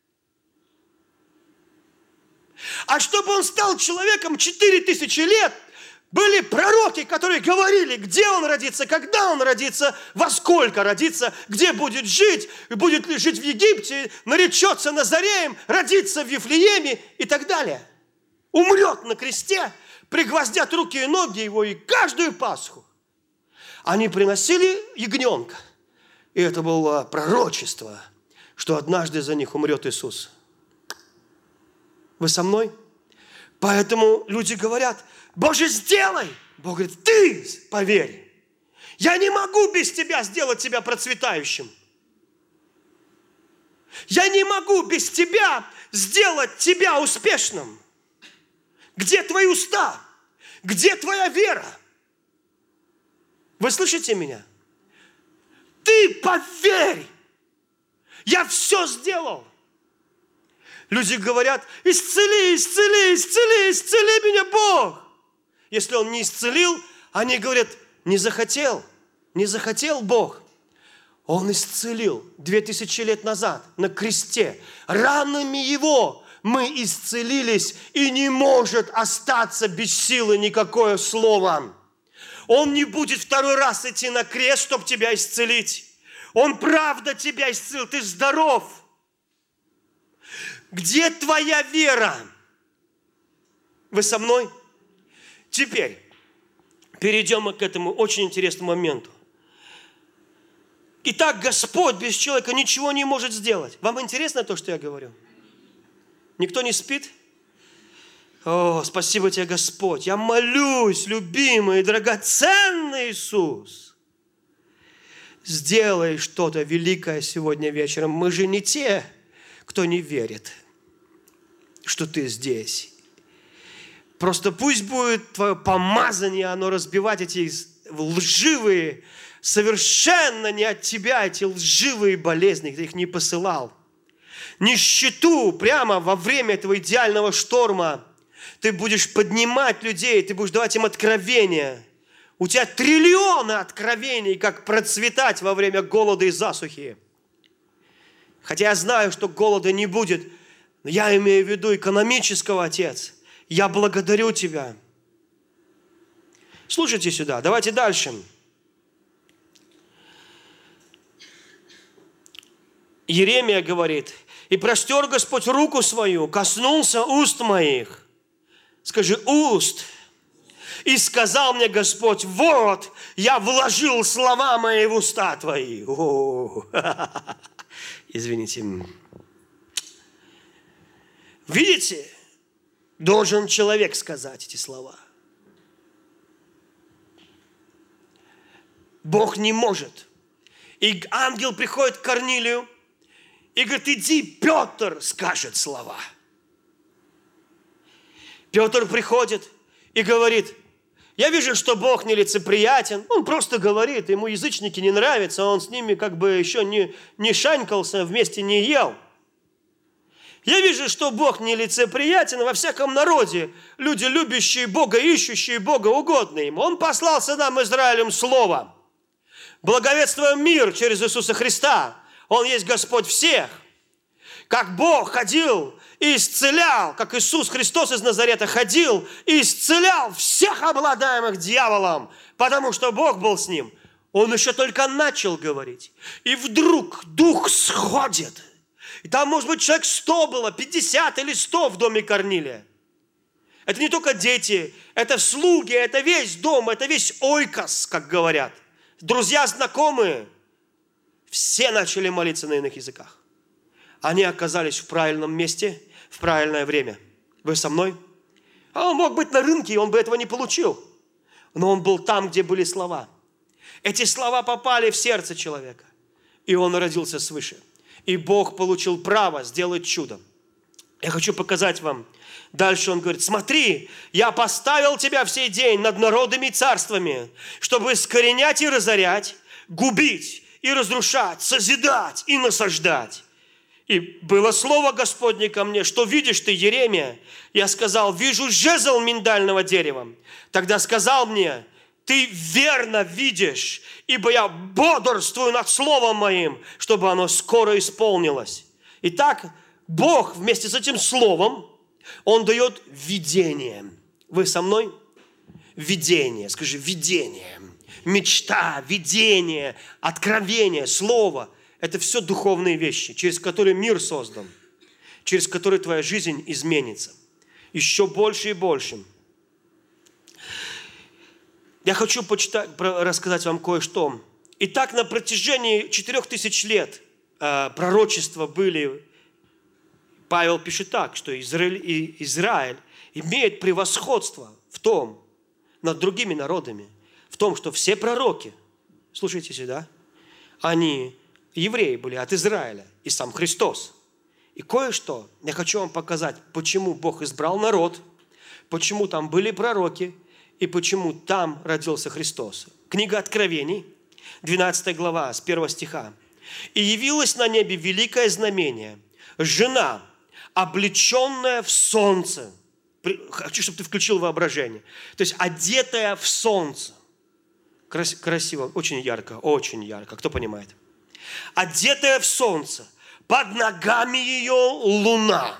А чтобы он стал человеком 4000 лет, были пророки, которые говорили, где он родится, когда он родится, во сколько родится, где будет жить ли жить в Египте, наречется Назареем, родится в Вифлееме и так далее. Умрет на кресте, пригвоздят руки и ноги его, и каждую Пасху. Они приносили ягненка, и это было пророчество, что однажды за них умрет Иисус. Вы со мной? Поэтому люди говорят: Боже, сделай! Бог говорит: ты поверь. Я не могу без тебя сделать тебя процветающим. Я не могу без тебя сделать тебя успешным. Где твои уста? Где твоя вера? Вы слышите меня? Ты поверь! Я все сделал. Люди говорят: исцели меня, Бог. Если Он не исцелил, они говорят: не захотел Бог. Он исцелил 2000 лет назад на кресте. Ранами Его мы исцелились, и не может остаться без силы никакое слово. Он не будет второй раз идти на крест, чтобы тебя исцелить. Он правда тебя исцелил, ты здоров. Где твоя вера? Вы со мной? Теперь перейдем к этому очень интересному моменту. Итак, Господь без человека ничего не может сделать. Вам интересно то, что я говорю? Никто не спит? О, спасибо тебе, Господь. Я молюсь, любимый, драгоценный Иисус. Сделай что-то великое сегодня вечером. Мы же не те, кто не верит, что ты здесь. Просто пусть будет твое помазание, оно разбивать эти лживые, совершенно не от тебя, эти лживые болезни, ты их не посылал. Нищету прямо во время этого идеального шторма ты будешь поднимать людей, ты будешь давать им откровения. У тебя триллионы откровений, как процветать во время голода и засухи. Хотя я знаю, что голода не будет, но я имею в виду экономического, Отец. Я благодарю Тебя. Слушайте сюда, давайте дальше. Иеремия говорит: «И простер Господь руку свою, коснулся уст моих». Скажи: уст. «И сказал мне Господь: вот, я вложил слова мои в уста твои». Извините. Видите? Должен человек сказать эти слова. Бог не может. И ангел приходит к Корнилию и говорит: иди, Петр скажет слова. Петр приходит и говорит: я вижу, что Бог нелицеприятен. Он просто говорит, ему язычники не нравятся, он с ними как бы еще не шанькался, вместе не ел. Я вижу, что Бог нелицеприятен во всяком народе. Люди, любящие Бога, ищущие Бога, угодные Ему. Он послал сынам Израилем Слово. Благовествуем мир через Иисуса Христа. Он есть Господь всех. Как Бог ходил и исцелял, как Иисус Христос из Назарета ходил и исцелял всех обладаемых дьяволом, потому что Бог был с ним. Он еще только начал говорить. И вдруг Дух сходит. И там, может быть, человек 100 было, 50 или 100 в доме Корнилия. Это не только дети, это слуги, это весь дом, это весь ойкос, как говорят. Друзья, знакомые. Все начали молиться на иных языках. Они оказались в правильном месте, в правильное время. Вы со мной? А он мог быть на рынке, и он бы этого не получил. Но он был там, где были слова. Эти слова попали в сердце человека. И он родился свыше. И Бог получил право сделать чудо. Я хочу показать вам. Дальше он говорит: смотри, я поставил тебя в сей день над народами и царствами, чтобы искоренять и разорять, губить и разрушать, созидать и насаждать. И было слово Господне ко мне: что видишь ты, Иеремия? Я сказал: вижу жезл миндального дерева. Тогда сказал мне: ты верно видишь, ибо я бодрствую над словом моим, чтобы оно скоро исполнилось. Итак, Бог вместе с этим словом, Он дает видение. Вы со мной? Видение. Скажи: видение. Мечта, видение, откровение, слово. Это все духовные вещи, через которые мир создан, через которые твоя жизнь изменится. Еще больше и больше. Я хочу рассказать вам кое-что. Итак, на протяжении 4000 лет пророчества были. Павел пишет так, что Израиль имеет превосходство в том, над другими народами, в том, что все пророки, слушайте сюда, они евреи были от Израиля, и сам Христос. И кое-что я хочу вам показать, почему Бог избрал народ, почему там были пророки, и почему там родился Христос. Книга Откровений, 12 глава, с 1 стиха. «И явилось на небе великое знамение, жена, облеченная в солнце». Хочу, чтобы ты включил воображение. То есть одетая в солнце. Красиво, очень ярко, очень ярко. Кто понимает? Одетая в солнце. Под ногами ее луна.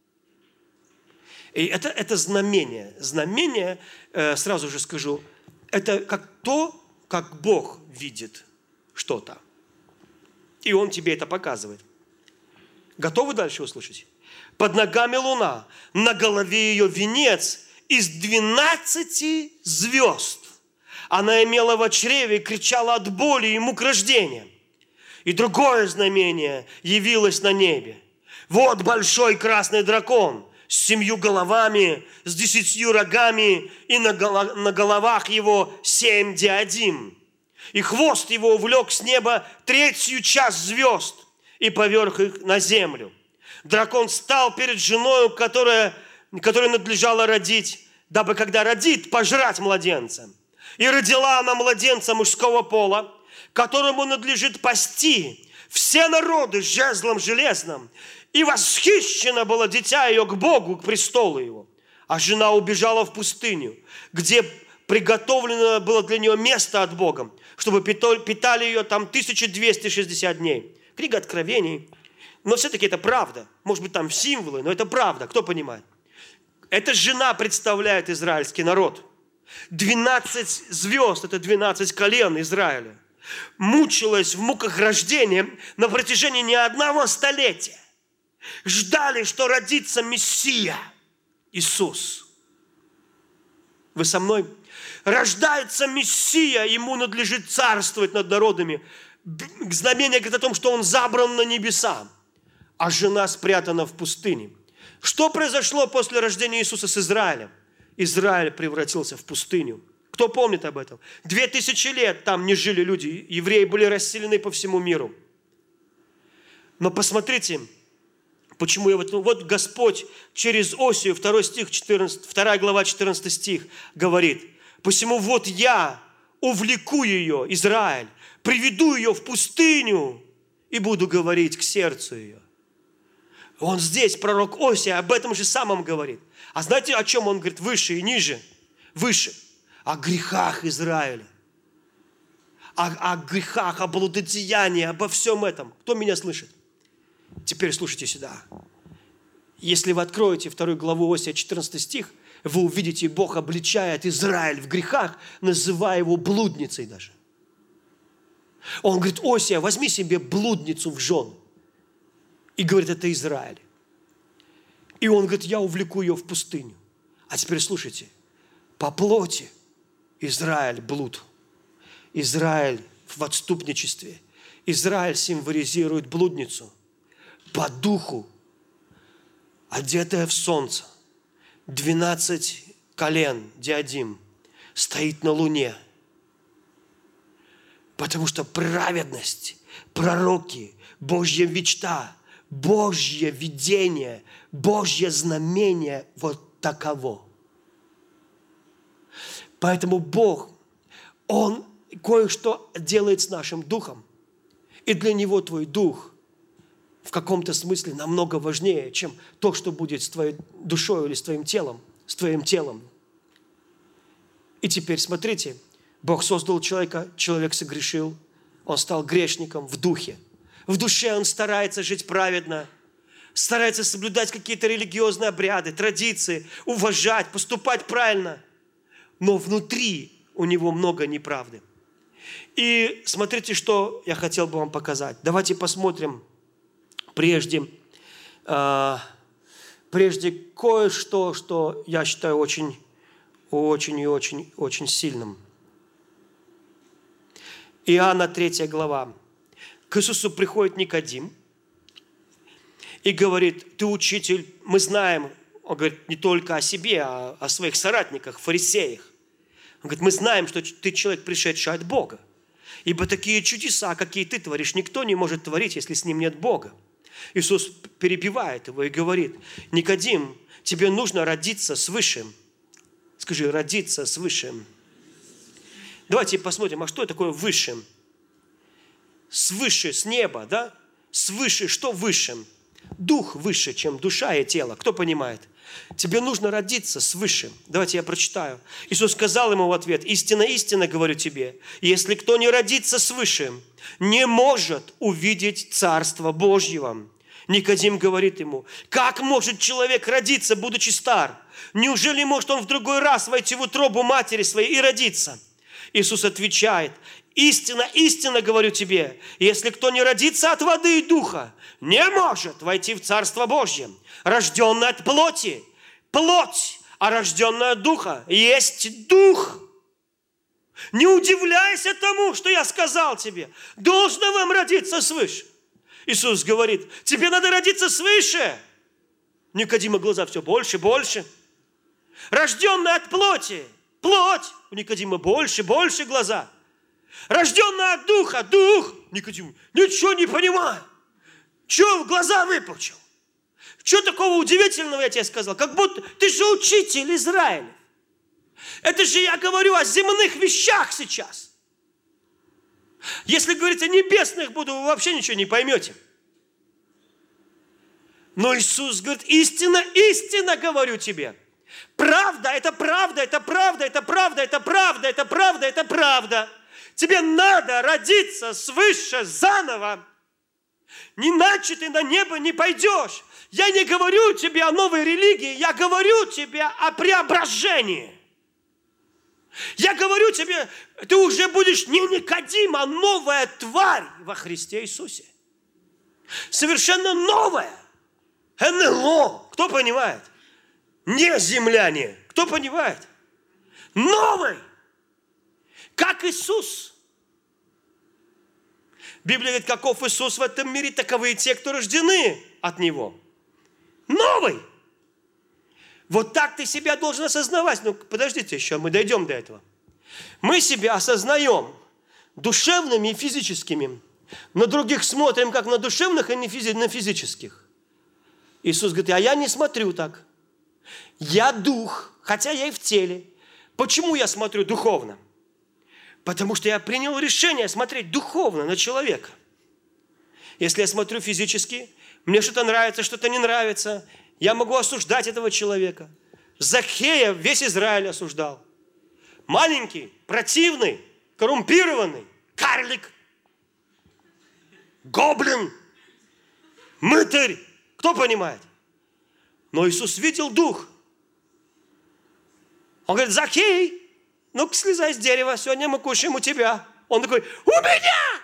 И это знамение. Знамение, сразу же скажу, это как то, как Бог видит что-то. И Он тебе это показывает. Готовы дальше услышать? Под ногами луна, на голове ее венец из 12 звезд. Она имела в чреве и кричала от боли и мук рождения. И другое знамение явилось на небе. Вот большой красный дракон с 7 головами, с 10 рогами, и на головах его 7 диадим. И хвост его увлек с неба 1/3 часть звезд и поверг их на землю. Дракон стал перед женою, которой надлежало родить, дабы, когда родит, пожрать младенца. И родила она младенца мужского пола, которому надлежит пасти все народы жезлом железным. И восхищено было дитя ее к Богу, к престолу его. А жена убежала в пустыню, где приготовлено было для нее место от Бога, чтобы питали ее там 1260 дней. Книга Откровений. Но все-таки это правда. Может быть, там символы, но это правда. Кто понимает? Эта жена представляет израильский народ. 12 звезд – это 12 колен Израиля. Мучилась в муках рождения на протяжении не одного столетия. Ждали, что родится Мессия, Иисус. Вы со мной? Рождается Мессия, ему надлежит царствовать над народами. Знамение говорит о том, что он забран на небеса, а жена спрятана в пустыне. Что произошло после рождения Иисуса с Израилем? Израиль превратился в пустыню. Кто помнит об этом? 2000 лет там не жили люди. Евреи были расселены по всему миру. Но посмотрите, почему я вот Господь через Осию, 2 глава 14 стих говорит: «Посему вот я увлеку ее, Израиль, приведу ее в пустыню и буду говорить к сердцу ее». Он здесь, пророк Осия, об этом же самом говорит. А знаете, о чем он говорит? Выше и ниже. Выше. О грехах Израиля. О грехах, о блудодеянии, обо всем этом. Кто меня слышит? Теперь слушайте сюда. Если вы откроете 2 главу Осия, 14 стих, вы увидите, Бог обличает Израиль в грехах, называя его блудницей даже. Он говорит: Осия, возьми себе блудницу в жену. И говорит, это Израиль. И он говорит: я увлеку ее в пустыню. А теперь слушайте. По плоти Израиль блуд. Израиль в отступничестве. Израиль символизирует блудницу. По духу, одетая в солнце, 12 колен, диадим, стоит на луне. Потому что праведность, пророки, Божья мечта, Божье видение, Божье знамение вот таково. Поэтому Бог, Он кое-что делает с нашим духом. И для Него твой дух в каком-то смысле намного важнее, чем то, что будет с твоей душой или с твоим телом. И теперь смотрите, Бог создал человека, человек согрешил, он стал грешником в духе. В душе он старается жить праведно, старается соблюдать какие-то религиозные обряды, традиции, уважать, поступать правильно. Но внутри у него много неправды. И смотрите, что я хотел бы вам показать. Давайте посмотрим прежде кое-что, что я считаю очень сильным. Иоанна 3 глава. К Иисусу приходит Никодим и говорит: ты учитель, мы знаем, он говорит не только о себе, а о своих соратниках, фарисеях. Он говорит: мы знаем, что ты человек, пришедший от Бога. Ибо такие чудеса, какие ты творишь, никто не может творить, если с ним нет Бога. Иисус перебивает его и говорит: Никодим, тебе нужно родиться свыше. Скажи: родиться свыше. Давайте посмотрим, а что такое выше? Свыше, с неба, да? Свыше, что выше? Дух выше, чем душа и тело. Кто понимает? Тебе нужно родиться свыше. Давайте я прочитаю. Иисус сказал ему в ответ: истинно, истинно говорю тебе, если кто не родится свыше, не может увидеть Царство Божьего. Никодим говорит ему: как может человек родиться, будучи стар? Неужели может он в другой раз войти в утробу матери своей и родиться? Иисус отвечает: истинно, истинно говорю тебе, если кто не родится от воды и духа, не может войти в Царство Божье. Рожденный от плоти, плоть, а рожденный от духа есть дух. Не удивляйся тому, что я сказал тебе. Должно вам родиться свыше. Иисус говорит, тебе надо родиться свыше. Никодима глаза все больше, больше. Рожденный от плоти, плоть. У Никодима больше, больше глаза. Рожденный от духа, дух. Никодим, ничего не понимаю. Чего глаза выпучил? Что такого удивительного я тебе сказал? Как будто ты же учитель Израиля. Это же я говорю о земных вещах сейчас. Если говорить о небесных буду, вы вообще ничего не поймете. Но Иисус говорит, истина, истина говорю тебе. Правда, это правда, это правда, это правда, это правда, это правда, это правда. Тебе надо родиться свыше заново. Иначе ты на небо не пойдешь. Я не говорю тебе о новой религии, я говорю тебе о преображении. Я говорю тебе, ты уже будешь не Никодим, а новая тварь во Христе Иисусе. Совершенно новая. НЛО. Кто понимает? Не земляне. Кто понимает? Новый. Как Иисус. Библия говорит, каков Иисус в этом мире, таковы и те, кто рождены от Него. Новый. Вот так ты себя должен осознавать. Ну, подождите еще, мы дойдем до этого. Мы себя осознаем душевными и физическими. На других смотрим, как на душевных, и на физических. Иисус говорит, а я не смотрю так. Я дух, хотя я и в теле. Почему я смотрю духовно? Потому что я принял решение смотреть духовно на человека. Если я смотрю физически, мне что-то нравится, что-то не нравится, я могу осуждать этого человека. Закхея весь Израиль осуждал. Маленький, противный, коррумпированный, карлик, гоблин, мытарь. Кто понимает? Но Иисус видел дух. Он говорит, Закхей, ну-ка слезай с дерева, сегодня мы кушаем у тебя. Он такой, у меня!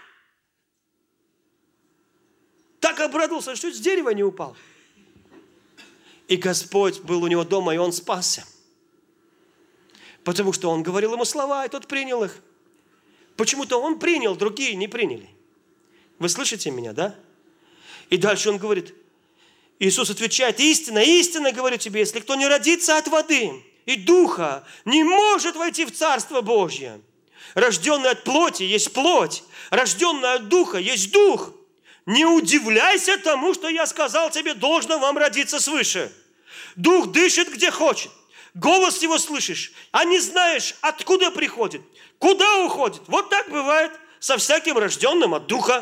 Так обрадовался, что с дерева не упал. И Господь был у него дома, и он спасся. Потому что он говорил ему слова, и тот принял их. Почему-то он принял, другие не приняли. Вы слышите меня, да? И дальше он говорит, Иисус отвечает, истина, истина, говорю тебе, если кто не родится от воды и духа, не может войти в Царство Божье. Рожденный от плоти есть плоть, рожденный от духа есть дух. Не удивляйся тому, что я сказал тебе, должно вам родиться свыше. Дух дышит, где хочет. Голос его слышишь, а не знаешь, откуда приходит, куда уходит. Вот так бывает со всяким рожденным от духа.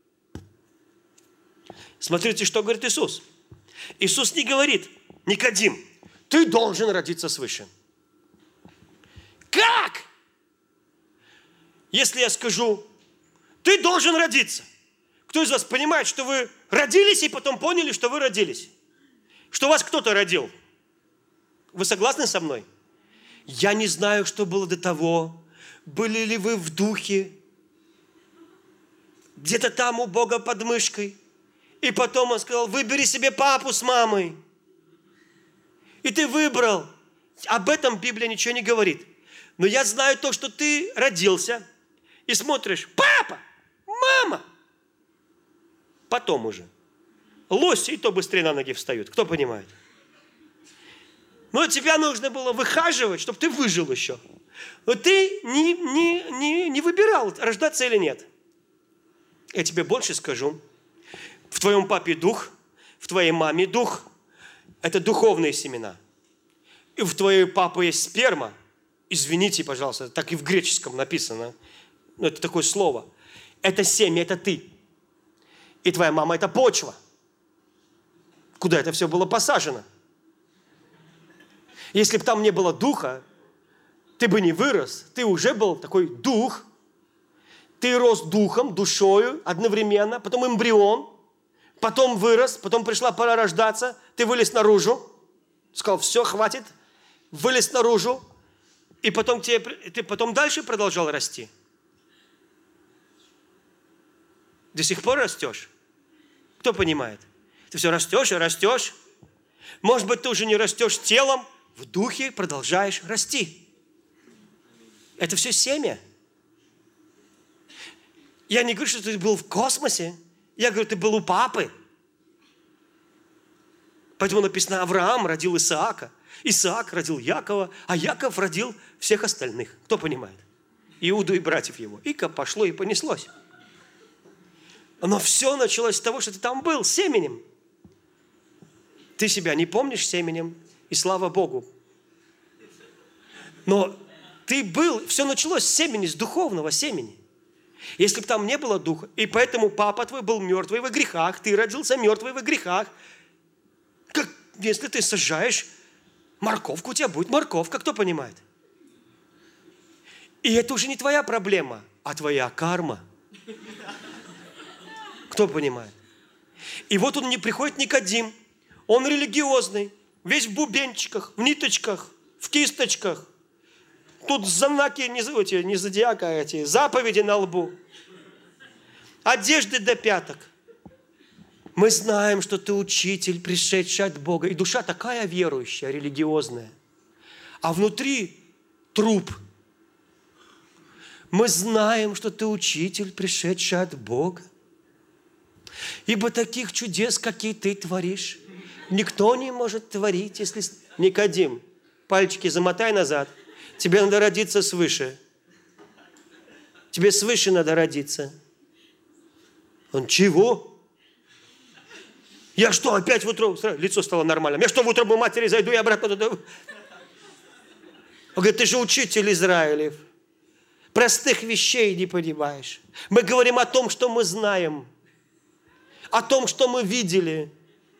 Смотрите, что говорит Иисус. Иисус не говорит, Никодим, ты должен родиться свыше. Как? Если я скажу, ты должен родиться. Кто из вас понимает, что вы родились и потом поняли, что вы родились? Что вас кто-то родил? Вы согласны со мной? Я не знаю, что было до того. Были ли вы в духе? Где-то там у Бога под мышкой. И потом он сказал, выбери себе папу с мамой. И ты выбрал. Об этом Библия ничего не говорит. Но я знаю то, что ты родился и смотришь, папа, мама. Потом уже. Лоси и то быстрее на ноги встают. Кто понимает? Но тебя нужно было выхаживать, чтобы ты выжил еще. Но ты не выбирал, рождаться или нет. Я тебе больше скажу. В твоем папе дух, в твоей маме дух. Это духовные семена. И в твоей папе есть сперма. Извините, пожалуйста, так и в греческом написано. Но это такое слово. Это семя, это ты. И твоя мама – это почва. Куда это все было посажено? Если бы там не было духа, ты бы не вырос. Ты уже был такой дух. Ты рос духом, душою одновременно. Потом эмбрион. Потом вырос. Потом пришла пора рождаться. Ты вылез наружу. Сказал, все, хватит. Вылез наружу. И потом ты потом дальше продолжал расти. До сих пор растешь? Кто понимает? Ты все растешь и растешь. Может быть, ты уже не растешь телом, в духе продолжаешь расти. Это все семя. Я не говорю, что ты был в космосе. Я говорю, ты был у папы. Поэтому написано, Авраам родил Исаака, Исаак родил Якова, а Яков родил всех остальных. Кто понимает? Иуду и братьев его. И пошло и понеслось. Но все началось с того, что ты там был, семенем. Ты себя не помнишь семенем, и слава Богу. Но ты был, все началось с семени, с духовного семени. Если бы там не было духа, и поэтому папа твой был мертвый во грехах, ты родился мертвый во грехах. Как, если ты сажаешь морковку, у тебя будет морковка, кто понимает? И это уже не твоя проблема, а твоя карма. Кто понимает? И вот он не приходит Никодим, он религиозный, весь в бубенчиках, в ниточках, в кисточках. Тут знаки, не зодиака, а эти заповеди на лбу. Одежды до пяток. Мы знаем, что ты учитель, пришедший от Бога. И душа такая верующая, религиозная. А внутри труп. Мы знаем, что ты учитель, пришедший от Бога. Ибо таких чудес, какие ты творишь, никто не может творить, если... Никодим, пальчики замотай назад. Тебе надо родиться свыше. Тебе свыше надо родиться. Он чего? Я что, опять в утробу? Лицо стало нормальным. Я что, в утробу матери зайду и обратно туда? Он говорит, ты же учитель Израилев. Простых вещей не понимаешь. Мы говорим о том, что мы знаем. О том, что мы видели.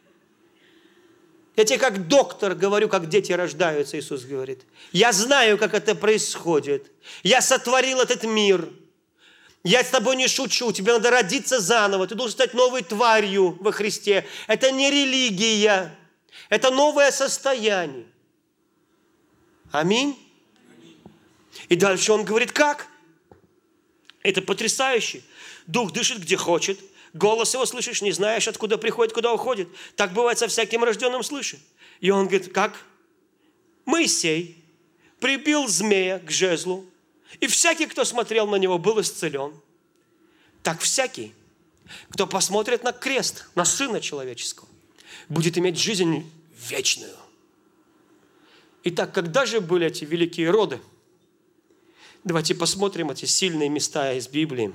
Я тебе как доктор говорю, как дети рождаются, Иисус говорит. Я знаю, как это происходит. Я сотворил этот мир. Я с тобой не шучу. Тебе надо родиться заново. Ты должен стать новой тварью во Христе. Это не религия. Это новое состояние. Аминь. И дальше он говорит, как? Это потрясающе. Дух дышит, где хочет. Голос его слышишь, не знаешь, откуда приходит, куда уходит. Так бывает со всяким рожденным слышит. И он говорит, как? Моисей прибил змея к жезлу, и всякий, кто смотрел на него, был исцелен. Так всякий, кто посмотрит на крест, на Сына Человеческого, будет иметь жизнь вечную. Итак, когда же были эти великие роды? Давайте посмотрим эти сильные места из Библии.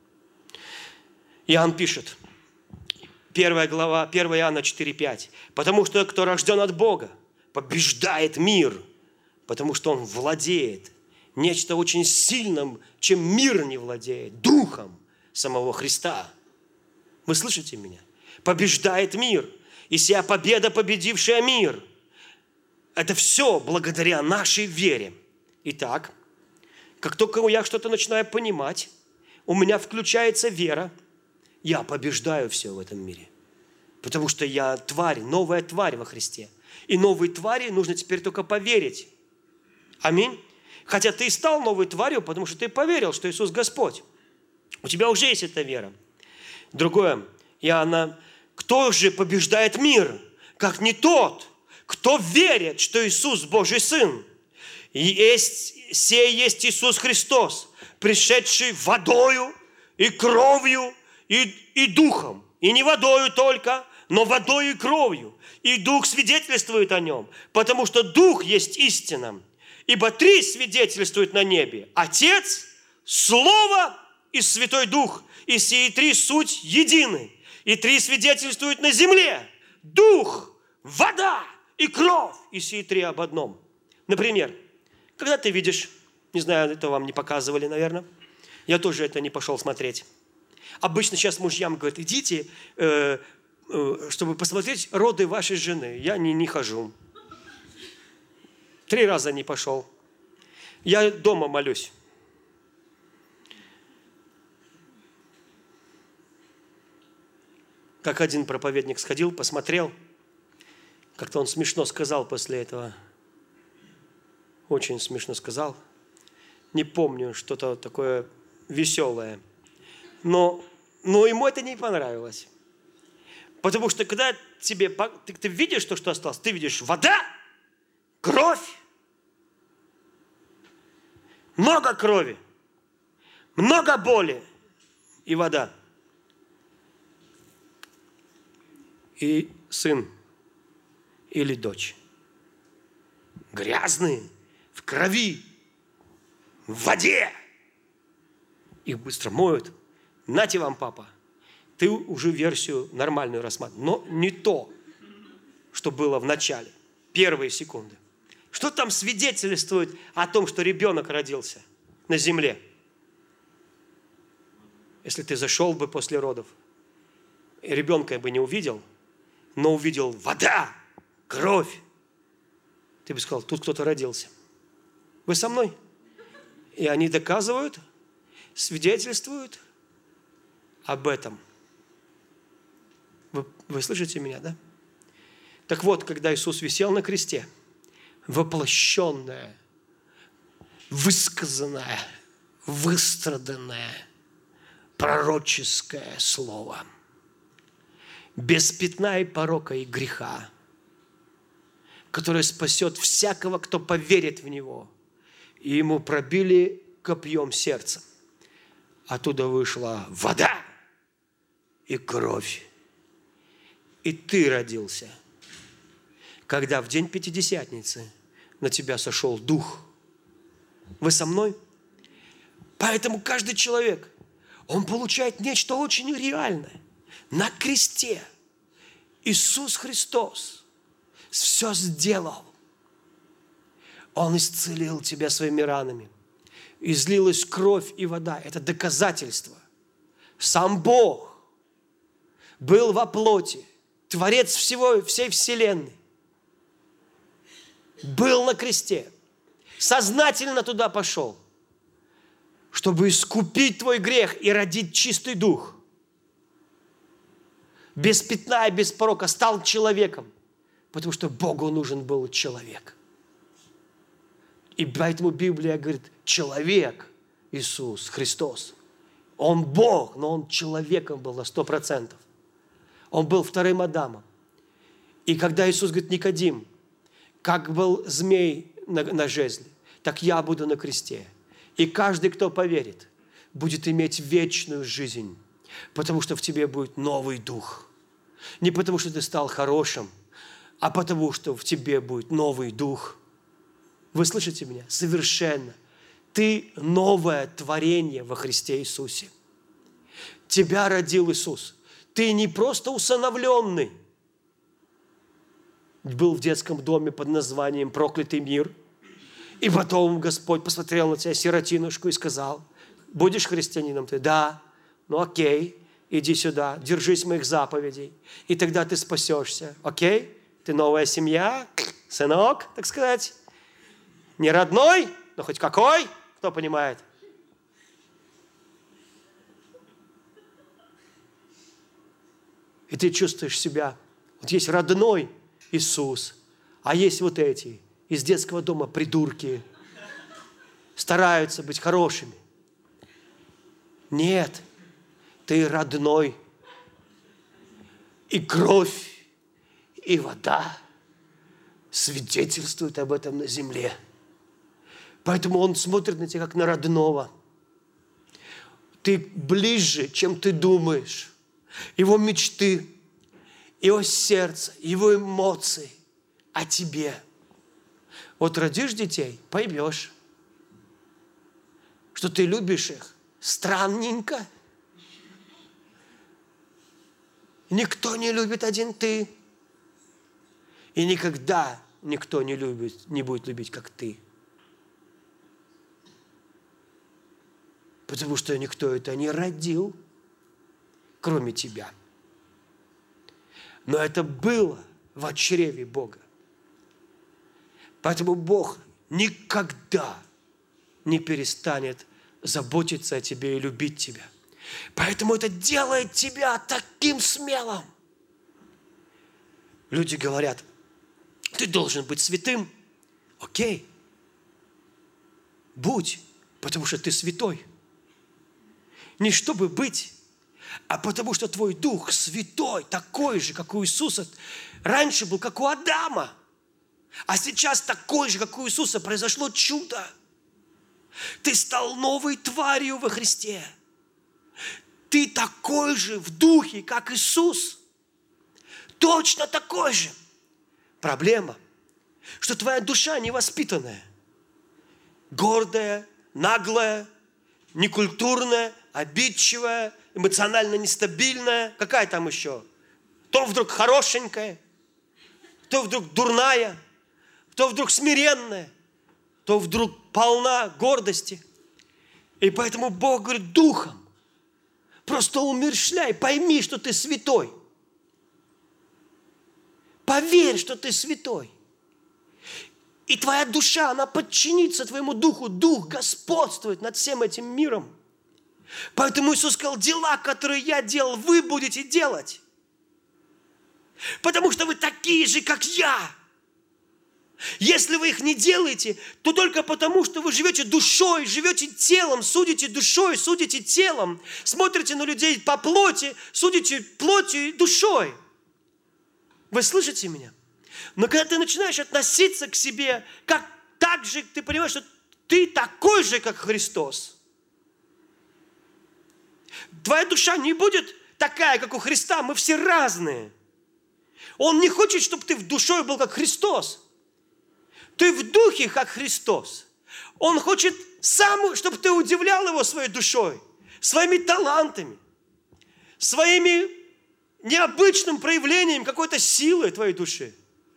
Иоанн пишет, 1 глава, 1 Иоанна 4,5. «Потому что кто рожден от Бога, побеждает мир, потому что он владеет нечто очень сильным, чем мир не владеет, духом самого Христа». Вы слышите меня? Побеждает мир. И сия победа, победившая мир. Это все благодаря нашей вере. Итак, как только я что-то начинаю понимать, у меня включается вера, я побеждаю все в этом мире. Потому что я тварь, новая тварь во Христе. И новой твари нужно теперь только поверить. Аминь. Хотя ты и стал новой тварью, потому что ты поверил, что Иисус Господь. У тебя уже есть эта вера. Другое. Иоанна, кто же побеждает мир, как не тот, кто верит, что Иисус Божий Сын? Сей есть Иисус Христос, пришедший водою и кровью и духом. И не водою только, но водою и кровью. И дух свидетельствует о нем, потому что дух есть истина. Ибо 3 свидетельствуют на небе: Отец, Слово и Святой Дух. И сии 3 суть едины. И 3 свидетельствуют на земле: Дух, вода и кровь. И сии 3 об одном. Например, когда ты видишь, не знаю, это вам не показывали, наверное, я тоже это не пошел смотреть. Обычно сейчас мужьям говорят, идите, чтобы посмотреть роды вашей жены. Я не хожу. 3 раза не пошел. Я дома молюсь. Как один проповедник сходил, посмотрел. Как-то он смешно сказал после этого. Очень смешно сказал. Не помню, что-то такое веселое. Но ему это не понравилось. Потому что когда ты видишь то, что осталось, ты видишь вода, кровь. много крови, много боли и вода. И сын или дочь. Грязные, в крови, в воде. Их быстро моют. Нате вам, папа. Ты уже версию нормальную рассматриваешь. Но не то, что было в начале. Первые секунды. Что там свидетельствует о том, что ребенок родился на земле? Если ты зашел бы после родов, ребенка бы не увидел, но увидел вода, кровь, ты бы сказал, тут кто-то родился. Вы со мной? И они доказывают, свидетельствуют об этом. Вы слышите меня, да? Так вот, когда Иисус висел на кресте, воплощенное, высказанное, выстраданное пророческое слово, без пятна и порока и греха, которое спасет всякого, кто поверит в Него. И ему пробили копьем сердце. Оттуда вышла вода и кровь. И ты родился, когда в день Пятидесятницы на тебя сошел Дух. Вы со мной? Поэтому каждый человек, он получает нечто очень реальное. На кресте Иисус Христос все сделал. Он исцелил тебя своими ранами. Излилась кровь и вода. Это доказательство. Сам Бог был во плоти, Творец всей вселенной. Был на кресте. Сознательно туда пошел, чтобы искупить твой грех и родить чистый дух. Без пятна и без порока стал человеком, потому что Богу нужен был человек. И поэтому Библия говорит, человек Иисус Христос. Он Бог, но Он человеком был на 100%. Он был вторым Адамом. И когда Иисус говорит, Никодим, как был змей на жезле, так я буду на кресте. И каждый, кто поверит, будет иметь вечную жизнь, потому что в тебе будет новый дух. Не потому, что ты стал хорошим, а потому, что в тебе будет новый дух. Вы слышите меня? Совершенно. Ты новое творение во Христе Иисусе. Тебя родил Иисус. Ты не просто усыновленный. Был в детском доме под названием «Проклятый мир». И потом Господь посмотрел на тебя, сиротинушку, и сказал, будешь христианином? Ты, да, ну окей, иди сюда, держись моих заповедей, и тогда ты спасешься. Окей? Ты новая семья, сынок, так сказать. Не родной, но хоть какой, кто понимает? И ты чувствуешь себя, вот есть родной Иисус, а есть вот эти из детского дома придурки, стараются быть хорошими. Нет, ты родной. И кровь, и вода свидетельствуют об этом на земле. Поэтому Он смотрит на тебя, как на родного. Ты ближе, чем ты думаешь. Его мечты, Его сердце, Его эмоции о тебе. Вот родишь детей, поймешь, что ты любишь их странненько. Никто не любит, один ты. И никогда никто не будет любить, как ты. Потому что никто это не родил, кроме тебя. Но это было в чреве Бога. Поэтому Бог никогда не перестанет заботиться о тебе и любить тебя. Поэтому это делает тебя таким смелым. Люди говорят, ты должен быть святым. Окей. Будь, потому что ты святой. Не чтобы быть, а потому что твой дух святой, такой же, как у Иисуса. Раньше был, как у Адама. А сейчас такой же, как у Иисуса, произошло чудо. Ты стал новой тварью во Христе. Ты такой же в духе, как Иисус. Точно такой же. Проблема, что твоя душа невоспитанная, гордая, наглая, некультурная, обидчивая, эмоционально нестабильная. Какая там еще? То вдруг хорошенькая, то вдруг дурная, то вдруг смиренная, то вдруг полна гордости. И поэтому Бог говорит: духом просто умерщвляй, пойми, что ты святой. Поверь, что ты святой. И твоя душа, она подчинится твоему духу. Дух господствует над всем этим миром. Поэтому Иисус сказал: дела, которые я делал, вы будете делать. Потому что вы такие же, как я. Если вы их не делаете, то только потому, что вы живете душой, живете телом, судите душой, судите телом, смотрите на людей по плоти, судите плотью и душой. Вы слышите меня? Но когда ты начинаешь относиться к себе, как так же, ты понимаешь, что ты такой же, как Христос. Твоя душа не будет такая, как у Христа, мы все разные. Он не хочет, чтобы ты в душе был, как Христос. Ты в духе, как Христос. Он хочет сам, чтобы ты удивлял его своей душой, своими талантами, своими необычным проявлением какой-то силы твоей души.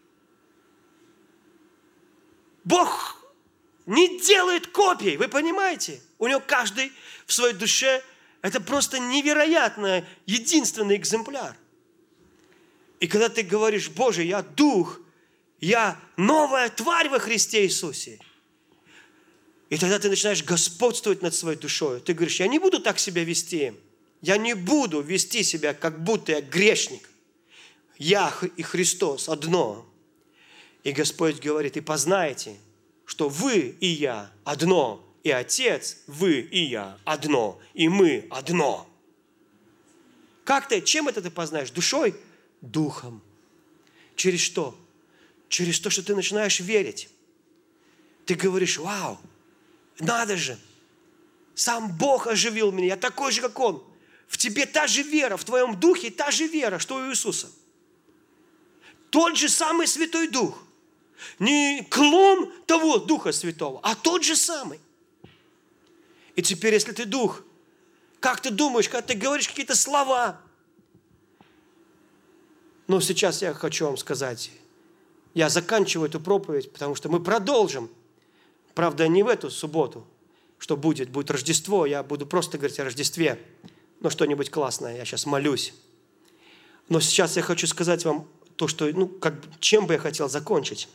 Бог не делает копий, вы понимаете? У него каждый в своей душе, это просто невероятно единственный экземпляр. И когда ты говоришь: Боже, я дух, я новая тварь во Христе Иисусе. И тогда ты начинаешь господствовать над своей душой. Ты говоришь: я не буду так себя вести. Я не буду вести себя, как будто я грешник. Я и Христос одно. И Господь говорит: и познаете, что вы и я одно, и Отец, вы и я одно, и мы одно. Как ты, чем это ты познаешь? Душой? Духом. Через что? Через то, что ты начинаешь верить. Ты говоришь: вау, надо же, сам Бог оживил меня, я такой же, как Он. В тебе та же вера, в твоем духе та же вера, что у Иисуса. Тот же самый Святой Дух. Не клон того Духа Святого, а тот же самый. И теперь, если ты Дух, как ты думаешь, когда ты говоришь какие-то слова? Но сейчас я хочу вам сказать, я заканчиваю эту проповедь, потому что мы продолжим. Правда, не в эту субботу, что будет Рождество, я буду просто говорить о Рождестве. Но что-нибудь классное, я сейчас молюсь. Но сейчас я хочу сказать вам то, что, чем бы я хотел закончить.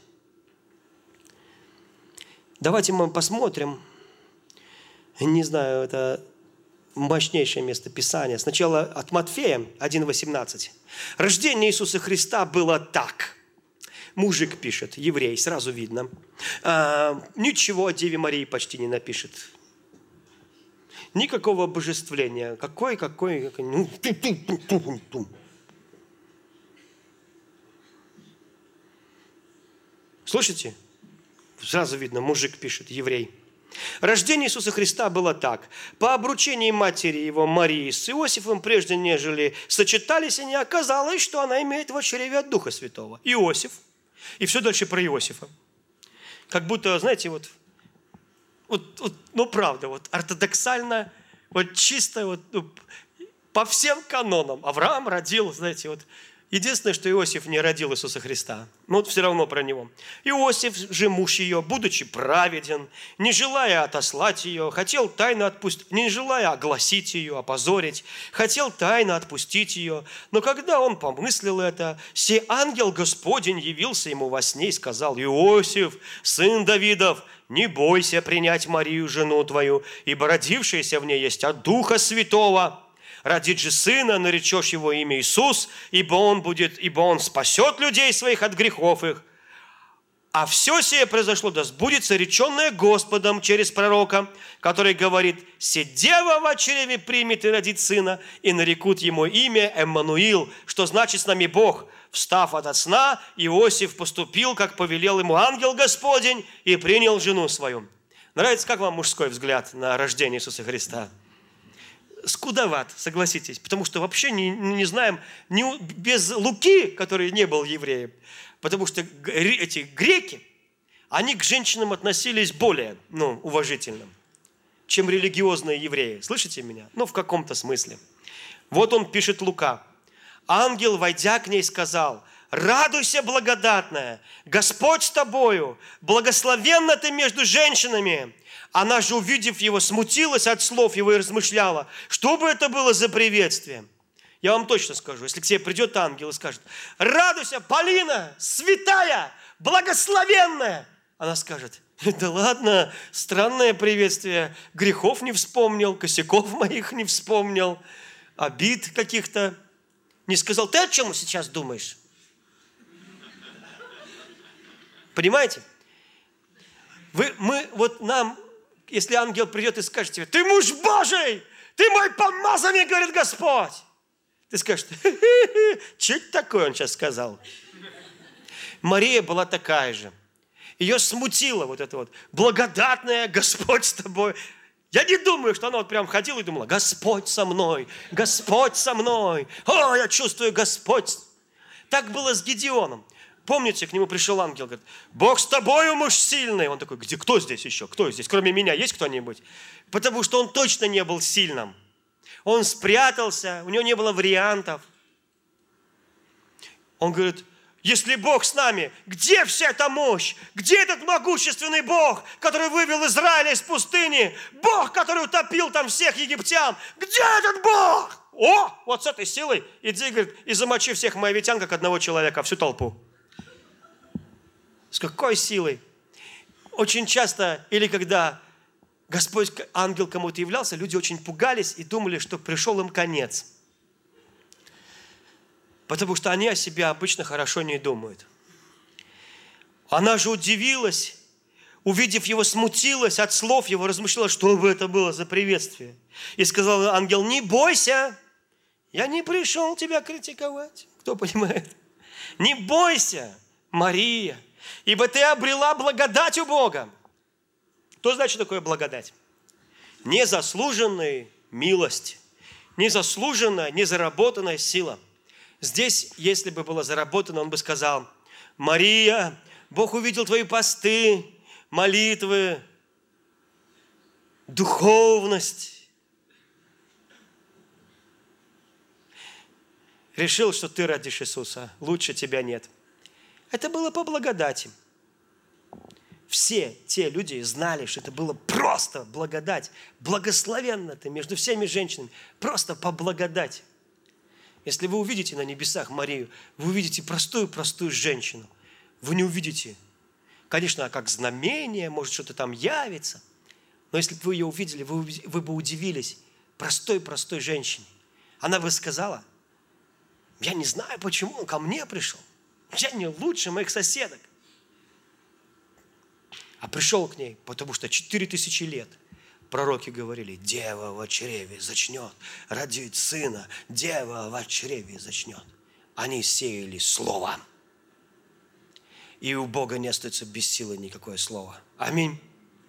Давайте мы посмотрим. Не знаю, это мощнейшее место Писания. Сначала от Матфея 1:18. Рождение Иисуса Христа было так. Мужик пишет, еврей, сразу видно. Ничего о Деве Марии почти не напишет. Никакого обожествления. Какой. Слышите? Сразу видно, мужик пишет, еврей. Рождение Иисуса Христа было так. По обручении матери его Марии с Иосифом, прежде нежели сочетались они, оказалось, что она имеет в чреве от Духа Святого. Иосиф. И все дальше про Иосифа. Как будто, знаете, правда, ортодоксально, чисто, по всем канонам. Авраам родил, знаете, единственное, что Иосиф не родил Иисуса Христа. Но все равно про него. Иосиф же, муж ее, будучи праведен, не желая отослать ее, хотел тайно отпустить, не желая огласить ее, опозорить, хотел тайно отпустить ее. Но когда он помыслил это, сей ангел Господень явился ему во сне и сказал: Иосиф, сын Давидов, не бойся принять Марию, жену твою, ибо родившаяся в ней есть от Духа Святого. Родит же сына, наречешь его имя Иисус, ибо он спасет людей своих от грехов их. А все сие произошло, да сбудется реченное Господом через пророка, который говорит: «Се дева во чреве примет и родит сына, и нарекут ему имя Эммануил», что значит «с нами Бог». Встав ото сна, Иосиф поступил, как повелел ему ангел Господень, и принял жену свою. Нравится, как вам мужской взгляд на рождение Иисуса Христа? Скудоват, согласитесь, потому что вообще не знаем, без Луки, который не был евреем, потому что эти греки, они к женщинам относились более уважительно, чем религиозные евреи. Слышите меня? В каком-то смысле. Вот он пишет Лука. Ангел, войдя к ней, сказал: «Радуйся, благодатная, Господь с тобою, благословенна ты между женщинами». Она же, увидев его, смутилась от слов его и размышляла, что бы это было за приветствие. Я вам точно скажу, если к тебе придет ангел и скажет: «Радуйся, Полина, святая, благословенная», она скажет: «Да ладно, странное приветствие, грехов не вспомнил, косяков моих не вспомнил, обид каких-то не сказал». Ты о чем сейчас думаешь? Понимаете? Нам, если ангел придет и скажет тебе: «Ты муж Божий, ты мой помазанник, говорит Господь», ты скажешь: «Что это такое он сейчас сказал?» Мария была такая же. Ее смутило вот это вот: «Благодатная, Господь с тобой». Я не думаю, что она прям ходила и думала: «Господь со мной, Господь со мной, о, я чувствую Господь». Так было с Гедеоном. Помните, к нему пришел ангел, говорит: «Бог с тобою, муж сильный». Он такой: «Кто здесь еще? Кто здесь? Кроме меня есть кто-нибудь?» Потому что он точно не был сильным. Он спрятался, у него не было вариантов. Он говорит: «Если Бог с нами, где вся эта мощь? Где этот могущественный Бог, который вывел Израиля из пустыни? Бог, который утопил там всех египтян? Где этот Бог? О, вот с этой силой иди, говорит, и замочи всех моавитян, как одного человека, всю толпу». С какой силой? Очень часто, или когда Господь, ангел кому-то являлся, люди очень пугались и думали, что пришел им конец. Потому что они о себе обычно хорошо не думают. Она же удивилась, увидев его, смутилась от слов его, размышляла, что бы это было за приветствие. И сказал ангел: «Не бойся, я не пришел тебя критиковать». Кто понимает? «Не бойся, Мария, ибо ты обрела благодать у Бога». Что значит такое благодать? Незаслуженная милость, незаслуженная, незаработанная сила. Здесь, если бы было заработано, он бы сказал: «Мария, Бог увидел твои посты, молитвы, духовность. Решил, что ты родишь Иисуса, лучше тебя нет». Это было по благодати. Все те люди знали, что это было просто благодать. Благословенна ты между всеми женщинами. Просто по благодати. Если вы увидите на небесах Марию, вы увидите простую женщину. Вы не увидите, конечно, как знамение, может, что-то там явится. Но если бы вы ее увидели, вы бы удивились простой женщине. Она бы сказала: «Я не знаю, почему он ко мне пришел. Я не лучше моих соседок». А пришел к ней, потому что 4000 лет пророки говорили: «Дева во чреве зачнет, родит сына, дева во чреве зачнет». Они сеяли слово. И у Бога не остается без силы никакое слово. Аминь.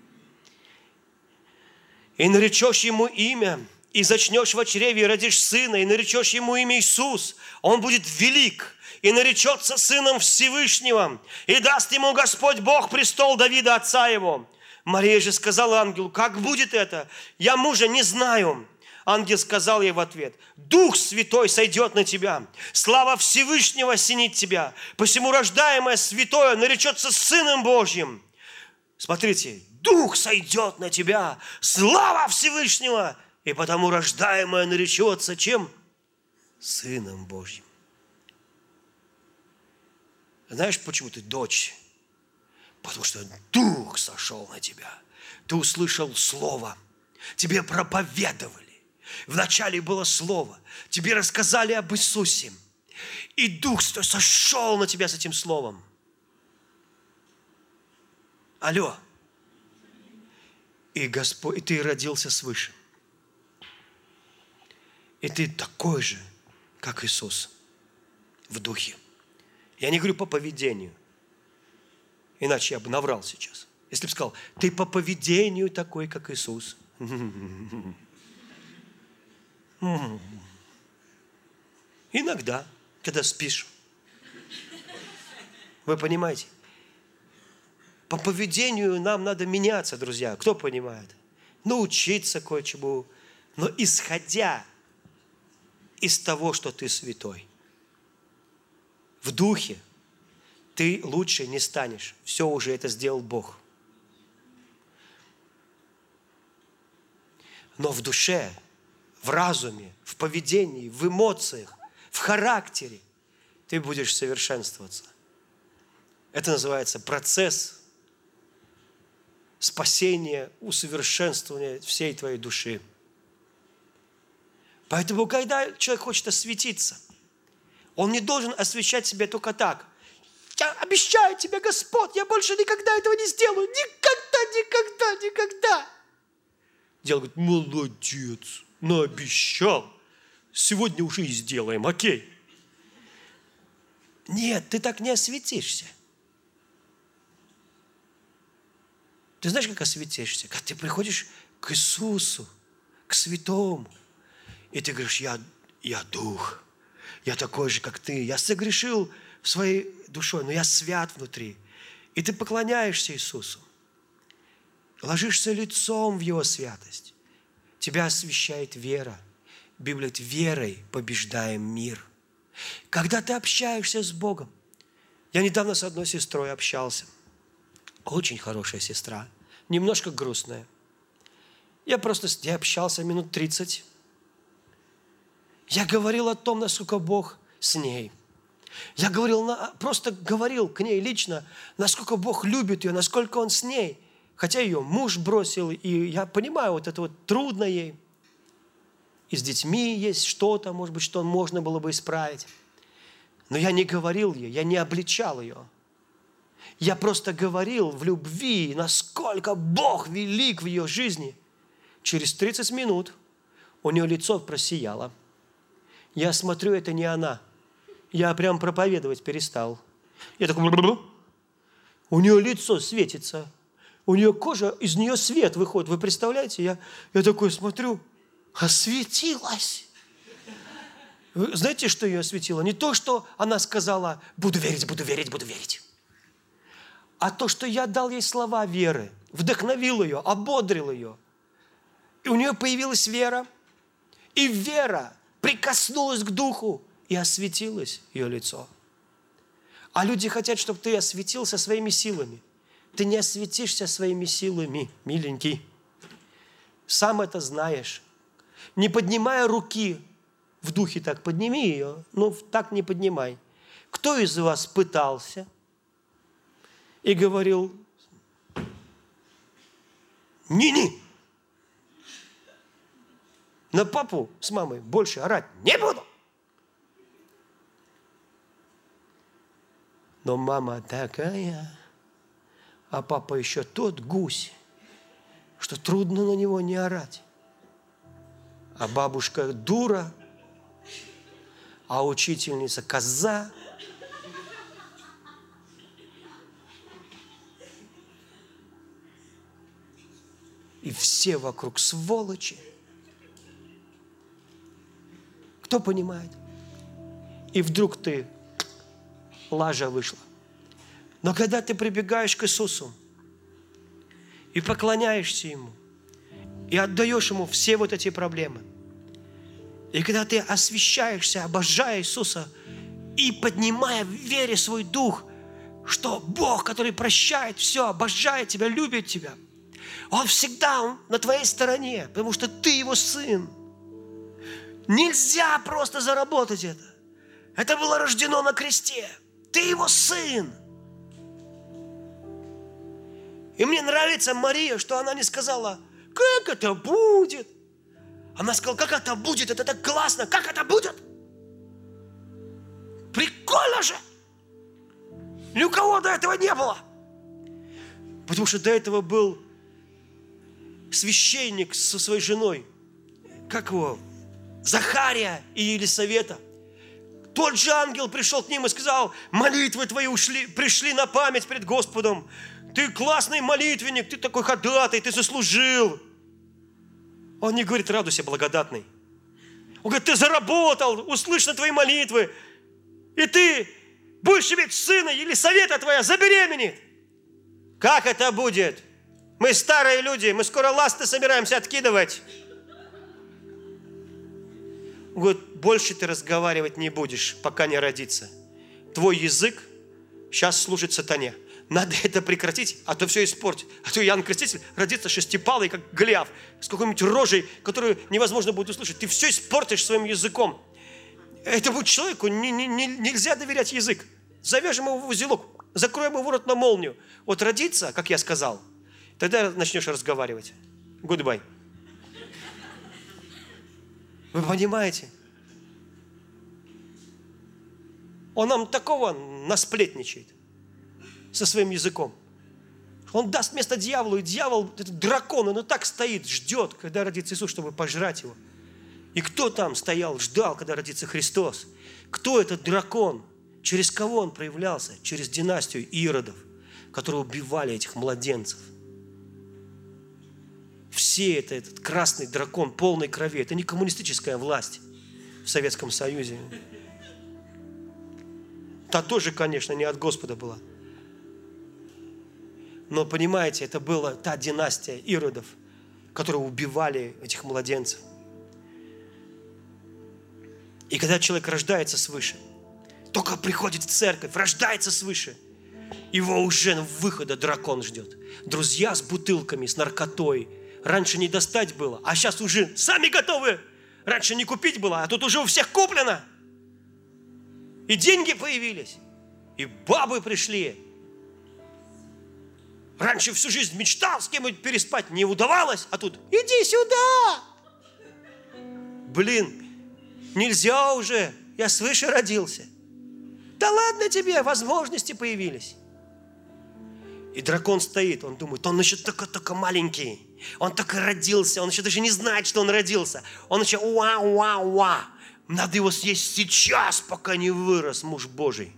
«И наречешь ему имя, и зачнешь во чреве, и родишь сына, и наречешь ему имя Иисус. Он будет велик, и наречется сыном Всевышнего, и даст ему Господь Бог престол Давида, отца его». Мария же сказала ангелу: «Как будет это? Я мужа не знаю». Ангел сказал ей в ответ: «Дух Святой сойдет на тебя, слава Всевышнего осенит тебя, посему рождаемое святое наречется Сыном Божьим». Смотрите, Дух сойдет на тебя, слава Всевышнего, и потому рождаемое наречется чем? Сыном Божьим. Знаешь, почему ты дочь? Потому что Дух сошел на тебя. Ты услышал Слово. Тебе проповедовали. Вначале было Слово. Тебе рассказали об Иисусе. И Дух сошел на тебя с этим Словом. Алло. И ты родился свыше. И ты такой же, как Иисус, в духе. Я не говорю по поведению. Иначе я бы наврал сейчас. Если бы сказал, ты по поведению такой, как Иисус. Иногда, когда спишь. Вы понимаете? По поведению нам надо меняться, друзья. Кто понимает? Научиться кое-чему. Но исходя из того, что ты святой. В духе ты лучше не станешь. Все уже это сделал Бог. Но в душе, в разуме, в поведении, в эмоциях, в характере ты будешь совершенствоваться. Это называется процесс спасения, усовершенствования всей твоей души. Поэтому, когда человек хочет осветиться, он не должен освещать себя только так. Я обещаю тебе, Господь, я больше никогда этого не сделаю. Никогда, никогда, никогда. Дьявол говорит, молодец, наобещал. Сегодня уже и сделаем, окей. Нет, ты так не осветишься. Ты знаешь, как осветишься? Когда ты приходишь к Иисусу, к святому, и ты говоришь, я дух, я такой же, как ты, я согрешил своей душой, но я свят внутри. И ты поклоняешься Иисусу, ложишься лицом в Его святость. Тебя освящает вера. Библия говорит, верой побеждаем мир. Когда ты общаешься с Богом, я недавно с одной сестрой общался, очень хорошая сестра, немножко грустная. Я общался минут 30. Я говорил о том, насколько Бог с ней. Я просто говорил к ней лично, насколько Бог любит ее, насколько Он с ней. Хотя ее муж бросил, и я понимаю, вот это вот трудно ей. И с детьми есть что-то, может быть, что можно было бы исправить. Но я не говорил ей, я не обличал ее. Я просто говорил в любви, насколько Бог велик в ее жизни. Через 30 минут у нее лицо просияло. Я смотрю, это не она. Я прям проповедовать перестал. Я такой, у нее лицо светится. У нее кожа, из нее свет выходит. Вы представляете? Я такой смотрю, осветилась. Вы знаете, что ее осветило? Не то, что она сказала, буду верить, буду верить, буду верить. А то, что я дал ей слова веры, вдохновил ее, ободрил ее. И у нее появилась вера. И вера прикоснулась к духу и осветилось ее лицо. А люди хотят, чтобы ты осветился своими силами. Ты не осветишься своими силами, миленький. Сам это знаешь. Не поднимая руки в духе, так подними ее, но так не поднимай. Кто из вас пытался и говорил, ни-ни, на папу с мамой больше орать не буду. Но мама такая, а папа еще тот гусь, что трудно на него не орать. А бабушка дура, а учительница коза. И все вокруг сволочи. Кто понимает? И вдруг лажа вышла. Но когда ты прибегаешь к Иисусу и поклоняешься Ему, и отдаешь Ему все вот эти проблемы, и когда ты освящаешься, обожая Иисуса, и поднимая в вере свой дух, что Бог, который прощает все, обожает тебя, любит тебя, Он всегда на твоей стороне, потому что ты Его сын. Нельзя просто заработать это. Это было рождено на кресте. Ты Его сын. И мне нравится Мария, что она не сказала, как это будет. Она сказала, как это будет, это так классно, как это будет. Прикольно же. Ни у кого до этого не было. Потому что до этого был священник со своей женой. Как его? Захария и Елисавета. Тот же ангел пришел к ним и сказал, молитвы твои пришли на память пред Господом. ты классный молитвенник, ты такой ходатай, ты заслужил. Он не говорит, радуйся, благодатный. Он говорит, ты заработал, услышаны твои молитвы, и ты будешь иметь сына, или совета твоя забеременеет. Как это будет? Мы старые люди, мы скоро ласты собираемся откидывать. Он говорит, больше ты разговаривать не будешь, пока не родится. Твой язык сейчас служит сатане. Надо это прекратить, а то все испортит. А то Иоанн Креститель родится шестипалый, как Голиаф, с какой-нибудь рожей, которую невозможно будет услышать. Ты все испортишь своим языком. Этому человеку нельзя доверять язык. Завяжем его в узелок, закроем его рот на молнию. Вот родится, как я сказал, тогда начнешь разговаривать. Goodbye. Вы понимаете? Он нам такого насплетничает со своим языком. Он даст место дьяволу, и дьявол, этот дракон, он и так стоит, ждет, когда родится Иисус, чтобы пожрать его. И кто там стоял, ждал, когда родится Христос? Кто этот дракон? Через кого он проявлялся? Через династию Иродов, которые убивали этих младенцев. Все этот красный дракон, полный крови, это не коммунистическая власть в Советском Союзе. Та тоже, конечно, не от Господа была. Но, понимаете, это была та династия Иродов, которые убивали этих младенцев. И когда человек рождается свыше, только приходит в церковь, рождается свыше, его уже выхода дракон ждет. Друзья с бутылками, с наркотой. Раньше не достать было, а сейчас уже сами готовы. Раньше не купить было, а тут уже у всех куплено. И деньги появились, и бабы пришли. Раньше всю жизнь мечтал с кем-нибудь переспать, не удавалось, а тут иди сюда. Блин, нельзя уже, я свыше родился. Да ладно тебе, возможности появились. И дракон стоит, он думает, он еще только маленький. Он только родился, он еще даже не знает, что он родился. Он еще уа. Надо его съесть сейчас, пока не вырос муж Божий.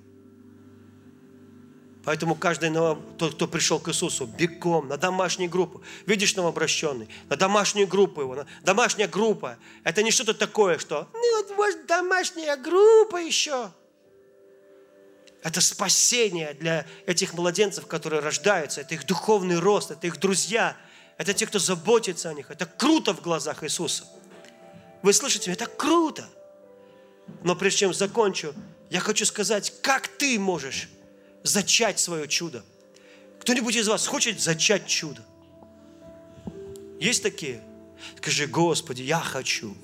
Поэтому каждый, тот, кто пришел к Иисусу, бегом на домашнюю группу. Видишь, новообращенный, на домашнюю группу его. Домашняя группа. Это не что-то такое, что, ну вот может домашняя группа еще. Это спасение для этих младенцев, которые рождаются. Это их духовный рост, это их друзья. Это те, кто заботится о них. Это круто в глазах Иисуса. Вы слышите меня? Это круто. Но прежде чем закончу, я хочу сказать, как ты можешь зачать свое чудо. Кто-нибудь из вас хочет зачать чудо? Есть такие? Скажи, Господи, я хочу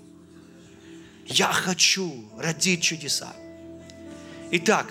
родить чудеса. Итак,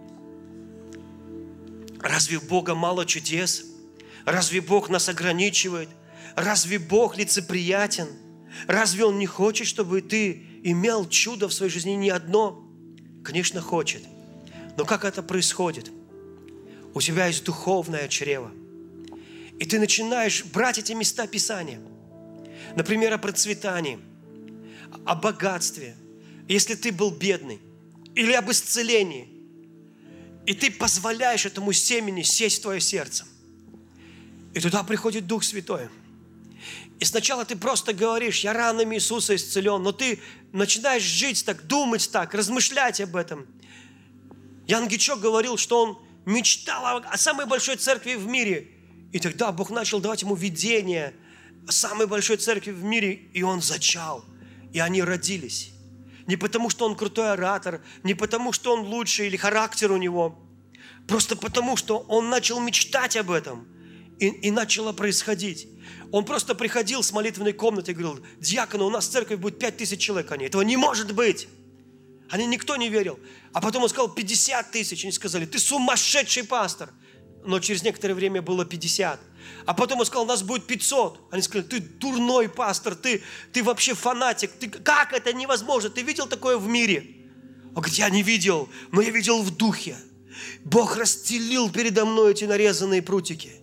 разве у Бога мало чудес? Разве Бог нас ограничивает? Разве Бог лицеприятен? Разве Он не хочет, чтобы ты имел чудо в своей жизни не одно? Конечно, хочет. Но как это происходит? У тебя есть духовное чрево. И ты начинаешь брать эти места Писания. Например, о процветании, о богатстве. Если ты был бедный. Или об исцелении. И ты позволяешь этому семени сесть в твое сердце. И туда приходит Дух Святой. И сначала ты просто говоришь, я ранами Иисуса исцелен, но ты начинаешь жить так, думать так, размышлять об этом. Ян Гичок говорил, что он мечтал о самой большой церкви в мире. И тогда Бог начал давать ему видение о самой большой церкви в мире, и он зачал. И они родились. Не потому, что он крутой оратор, не потому, что он лучший или характер у него. Просто потому, что он начал мечтать об этом. И начало происходить. Он просто приходил с молитвенной комнаты и говорил, диаконы, у нас в церкви будет 5000 человек. Этого не может быть. Никто не верил. А потом он сказал 50 000. Они сказали, ты сумасшедший пастор. Но через некоторое время было 50. А потом он сказал, у нас будет 500. Они сказали, ты дурной пастор, ты вообще фанатик. Как это невозможно? Ты видел такое в мире? Он говорит, я не видел, но я видел в духе. Бог расстелил передо мной эти нарезанные прутики.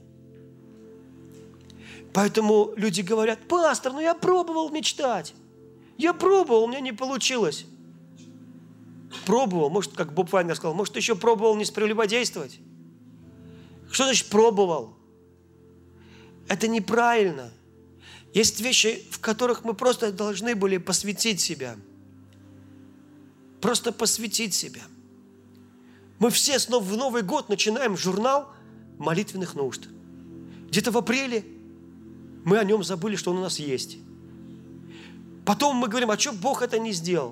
Поэтому люди говорят, пастор, я пробовал мечтать. Я пробовал, у меня не получилось. Пробовал, может, как Боб Вайнер сказал, может, еще пробовал не прелюбодействовать. Что значит пробовал? Это неправильно. Есть вещи, в которых мы просто должны были посвятить себя. Просто посвятить себя. Мы все снова в Новый год начинаем журнал молитвенных нужд. Где-то в апреле мы о нем забыли, что он у нас есть. Потом мы говорим, а что Бог это не сделал?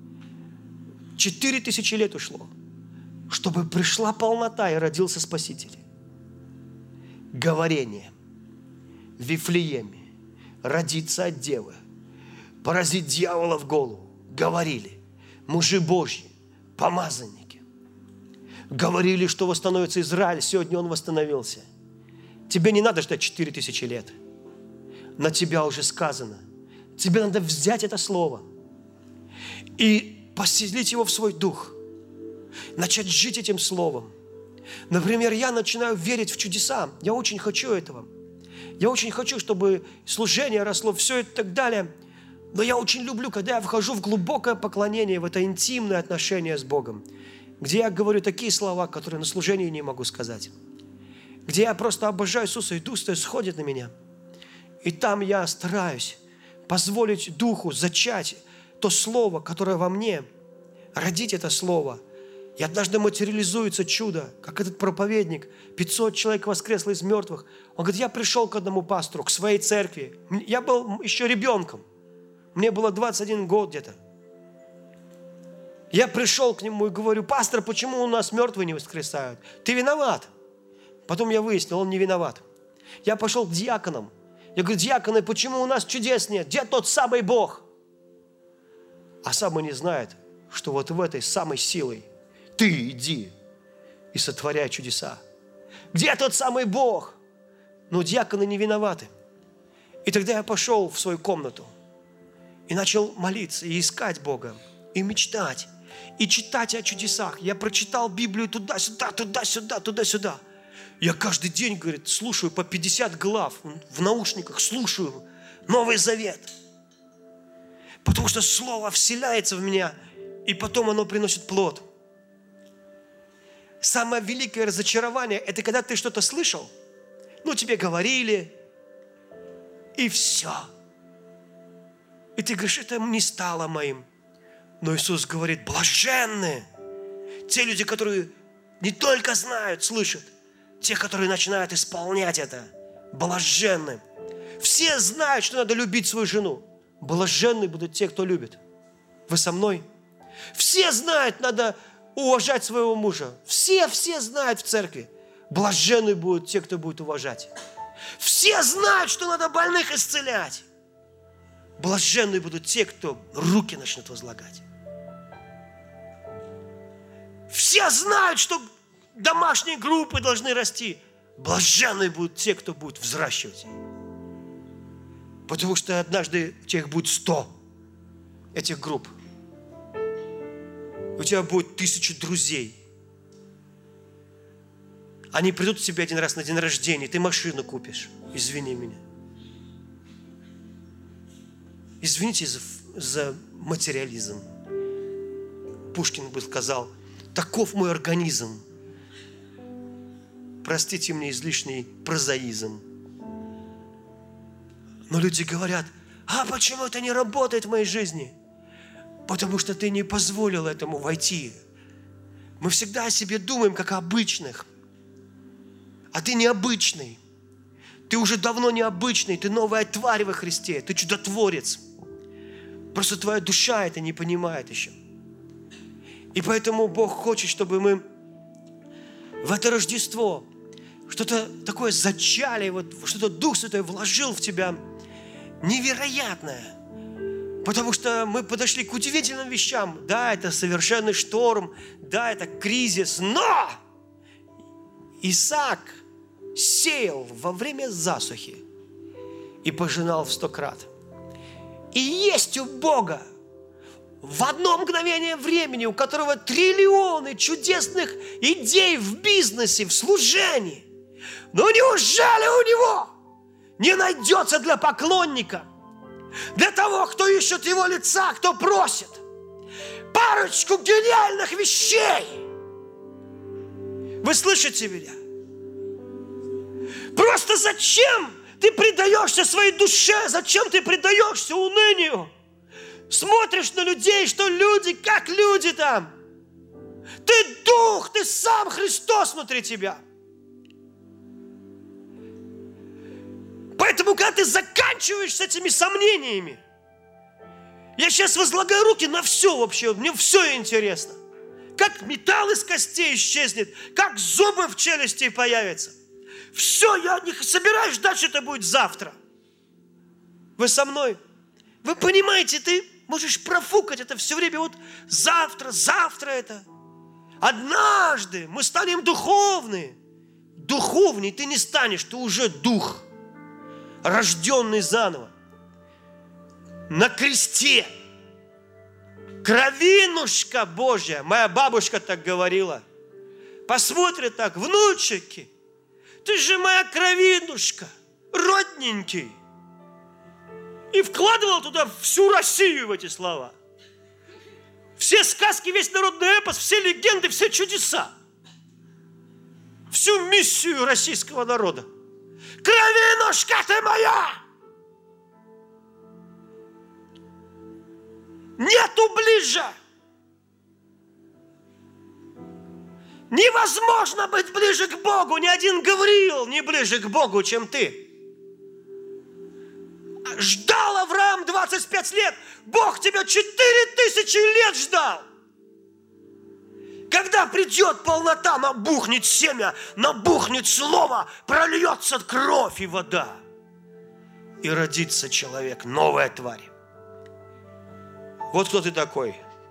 4000 лет ушло, чтобы пришла полнота и родился Спаситель. Говорение в Вифлееме, родиться от девы, поразить дьявола в голову. Говорили мужи Божьи, помазанники. Говорили, что восстановится Израиль, сегодня он восстановился. Тебе не надо ждать 4000 лет. На тебя уже сказано. Тебе надо взять это слово и поселить его в свой дух. Начать жить этим словом. Например, я начинаю верить в чудеса. Я очень хочу этого. Я очень хочу, чтобы служение росло, все это и так далее. Но я очень люблю, когда я вхожу в глубокое поклонение, в это интимное отношение с Богом, где я говорю такие слова, которые на служении не могу сказать, где я просто обожаю Иисуса, и Дух Святой сходит на меня. И там я стараюсь позволить Духу зачать то слово, которое во мне, родить это слово. И однажды материализуется чудо, как этот проповедник, 500 человек воскресло из мертвых. Он говорит, я пришел к одному пастору, к своей церкви. Я был еще ребенком. Мне было 21 год где-то. Я пришел к нему и говорю, пастор, почему у нас мертвые не воскресают? Ты виноват. Потом я выяснил, он не виноват. Я пошел к диаконам. Я говорю, диаконы, почему у нас чудес нет? Где тот самый Бог? А сам и не знает, что вот в этой самой силой ты иди и сотворяй чудеса. Где тот самый Бог? Но диаконы не виноваты. И тогда я пошел в свою комнату и начал молиться, и искать Бога, и мечтать, и читать о чудесах. Я прочитал Библию туда-сюда, туда-сюда, туда-сюда. Я каждый день, говорит, слушаю по 50 глав в наушниках, слушаю Новый Завет. Потому что Слово вселяется в меня, и потом оно приносит плод. Самое великое разочарование – это когда ты что-то слышал, тебе говорили, и все. И ты говоришь, это не стало моим. Но Иисус говорит, блаженны те люди, которые не только знают, слышат, те, которые начинают исполнять это. Блаженны. Все знают, что надо любить свою жену. Блаженны будут те, кто любит. Вы со мной? Все знают, надо уважать своего мужа. Все знают в церкви. Блаженны будут те, кто будет уважать. Все знают, что надо больных исцелять. Блаженны будут те, кто руки начнут возлагать. Все знают, что домашние группы должны расти. Блаженны будут те, кто будет взращивать. Потому что однажды у тебя будет 100 этих групп. У тебя будет 1000 друзей. Они придут к тебе один раз на день рождения, ты машину купишь. Извини меня. Извините за материализм. Пушкин бы сказал, таков мой организм. Простите мне излишний прозаизм. Но люди говорят, почему это не работает в моей жизни? Потому что ты не позволил этому войти. Мы всегда о себе думаем, как о обычных. А ты необычный. Ты уже давно необычный. Ты новая тварь во Христе. Ты чудотворец. Просто твоя душа это не понимает еще. И поэтому Бог хочет, чтобы мы в это Рождество что-то такое зачали, что-то Дух Святой вложил в тебя невероятное. Потому что мы подошли к удивительным вещам. Да, это совершенный шторм, да, это кризис, но Исаак сеял во время засухи и пожинал в 100 крат. И есть у Бога в одно мгновение времени, у которого триллионы чудесных идей в бизнесе, в служении. Но неужели у него не найдется для поклонника, для того, кто ищет его лица, кто просит, парочку гениальных вещей? Вы слышите меня? Просто зачем Ты предаешься своей душе. Зачем ты предаешься унынию? Смотришь на людей, что люди, как люди там. Ты дух, ты сам Христос внутри тебя. Поэтому, когда ты заканчиваешь с этими сомнениями, я сейчас возлагаю руки на все вообще, мне все интересно. Как металл из костей исчезнет, как зубы в челюсти появятся. Все, я не собираюсь ждать, что это будет завтра. Вы со мной? Вы понимаете, ты можешь профукать это все время, вот завтра это. Однажды мы станем духовны. Духовней ты не станешь, ты уже дух, рожденный заново. На кресте. Кровинушка Божья. Моя бабушка так говорила. Посмотрят так, внучики, ты же моя кровинушка, родненький. И вкладывал туда всю Россию в эти слова. Все сказки, весь народный эпос, все легенды, все чудеса. Всю миссию российского народа. Кровинушка ты моя! Нету ближе. Невозможно быть ближе к Богу. Ни один Гавриил не ближе к Богу, чем ты. Ждал Авраам 25 лет. Бог тебя 4000 лет ждал. Когда придет полнота, набухнет семя, набухнет слово, прольется кровь и вода. И родится человек, новая тварь. Вот кто ты такой.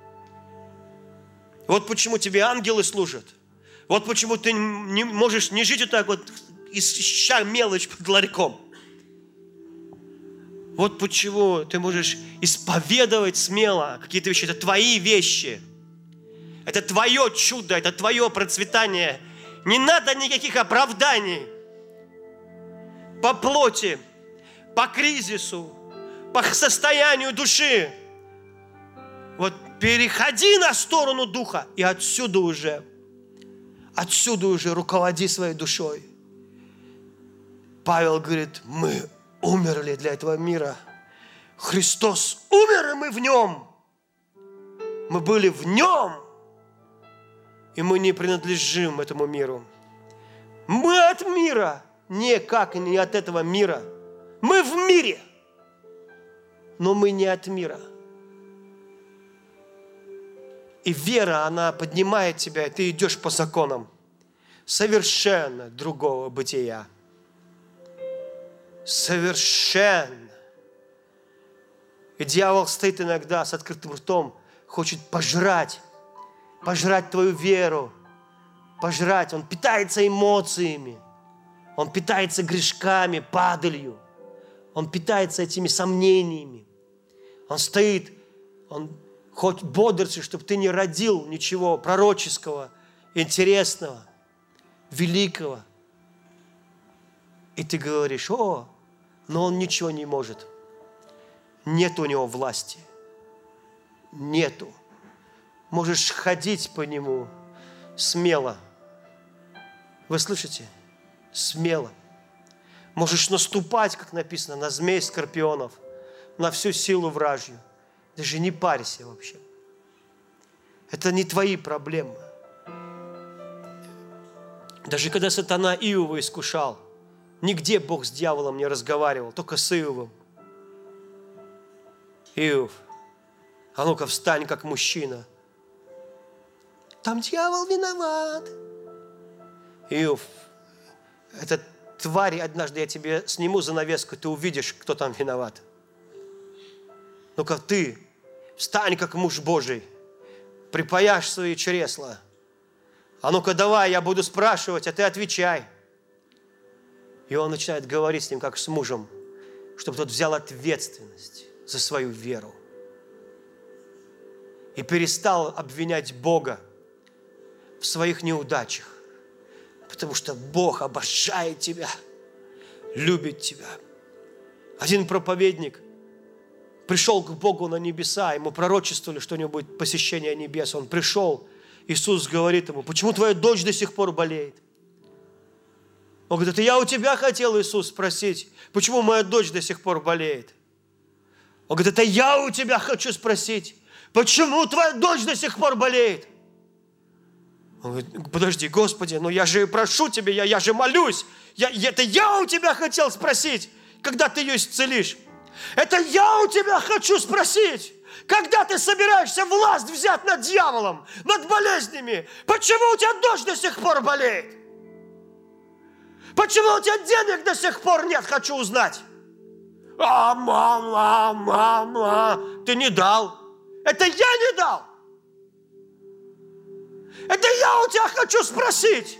Вот почему тебе ангелы служат. Вот почему ты не можешь не жить вот так вот, ища мелочь под ларьком. Вот почему ты можешь исповедовать смело какие-то вещи. Это твои вещи. Это твое чудо, это твое процветание. Не надо никаких оправданий. По плоти, по кризису, по состоянию души. Вот переходи на сторону духа, и отсюда уже руководи своей душой. Павел говорит, мы умерли для этого мира. Христос умер, и мы в нем. Мы были в нем, и мы не принадлежим этому миру. Мы от мира, никак не от этого мира. Мы в мире, но мы не от мира. И вера, она поднимает тебя, и ты идешь по законам совершенно другого бытия. Совершенно. И дьявол стоит иногда с открытым ртом, хочет пожрать твою веру, пожрать. Он питается эмоциями, он питается грешками, падалью, он питается этими сомнениями. Он стоит, он хоть бодрствуй, чтобы ты не родил ничего пророческого, интересного, великого. И ты говоришь, но он ничего не может. Нет у него власти. Нету. Можешь ходить по нему смело. Вы слышите? Смело. Можешь наступать, как написано, на змей, скорпионов, на всю силу вражью. Даже не парься вообще. Это не твои проблемы. Даже когда сатана Иова искушал, нигде Бог с дьяволом не разговаривал, только с Иовом. Иов, а ну-ка встань как мужчина. Там дьявол виноват. Иов, эта тварь, однажды я тебе сниму занавеску, ты увидишь, кто там виноват. Ну-ка ты встань как муж Божий, припаяшь свои чресла. А ну-ка давай, я буду спрашивать, а ты отвечай. И он начинает говорить с ним, как с мужем, чтобы тот взял ответственность за свою веру. И перестал обвинять Бога в своих неудачах. Потому что Бог обожает тебя, любит тебя. Один проповедник пришел к Богу на небеса, ему пророчествовали, что у него будет посещение небес. Он пришел, Иисус говорит ему, почему твоя дочь до сих пор болеет? Он говорит, это я у тебя хотел, Иисус, спросить, почему моя дочь до сих пор болеет. Он говорит, это я у тебя хочу спросить, почему твоя дочь до сих пор болеет. Он говорит, подожди, Господи, ну я же прошу Тебя, я же молюсь. Это я у Тебя хотел спросить, когда Ты ее исцелишь. Это я у Тебя хочу спросить, когда Ты собираешься власть взять над дьяволом, над болезнями. Почему у Тебя дочь до сих пор болеет? Почему у Тебя денег до сих пор нет, хочу узнать. Мама, ты не дал. Это я не дал. Это я у тебя хочу спросить.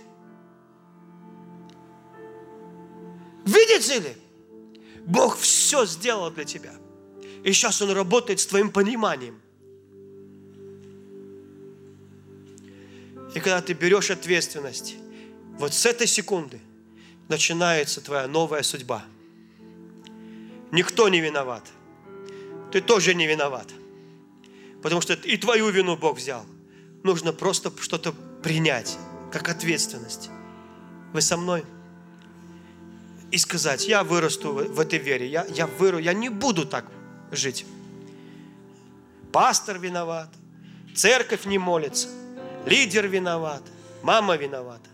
Видите ли, Бог все сделал для тебя. И сейчас Он работает с твоим пониманием. И когда ты берешь ответственность, вот с этой секунды начинается твоя новая судьба. Никто не виноват. Ты тоже не виноват. Потому что и твою вину Бог взял. Нужно просто что-то принять, как ответственность. Вы со мной? И сказать, я вырасту в этой вере, я не буду так жить. Пастор виноват, церковь не молится, лидер виноват, мама виновата.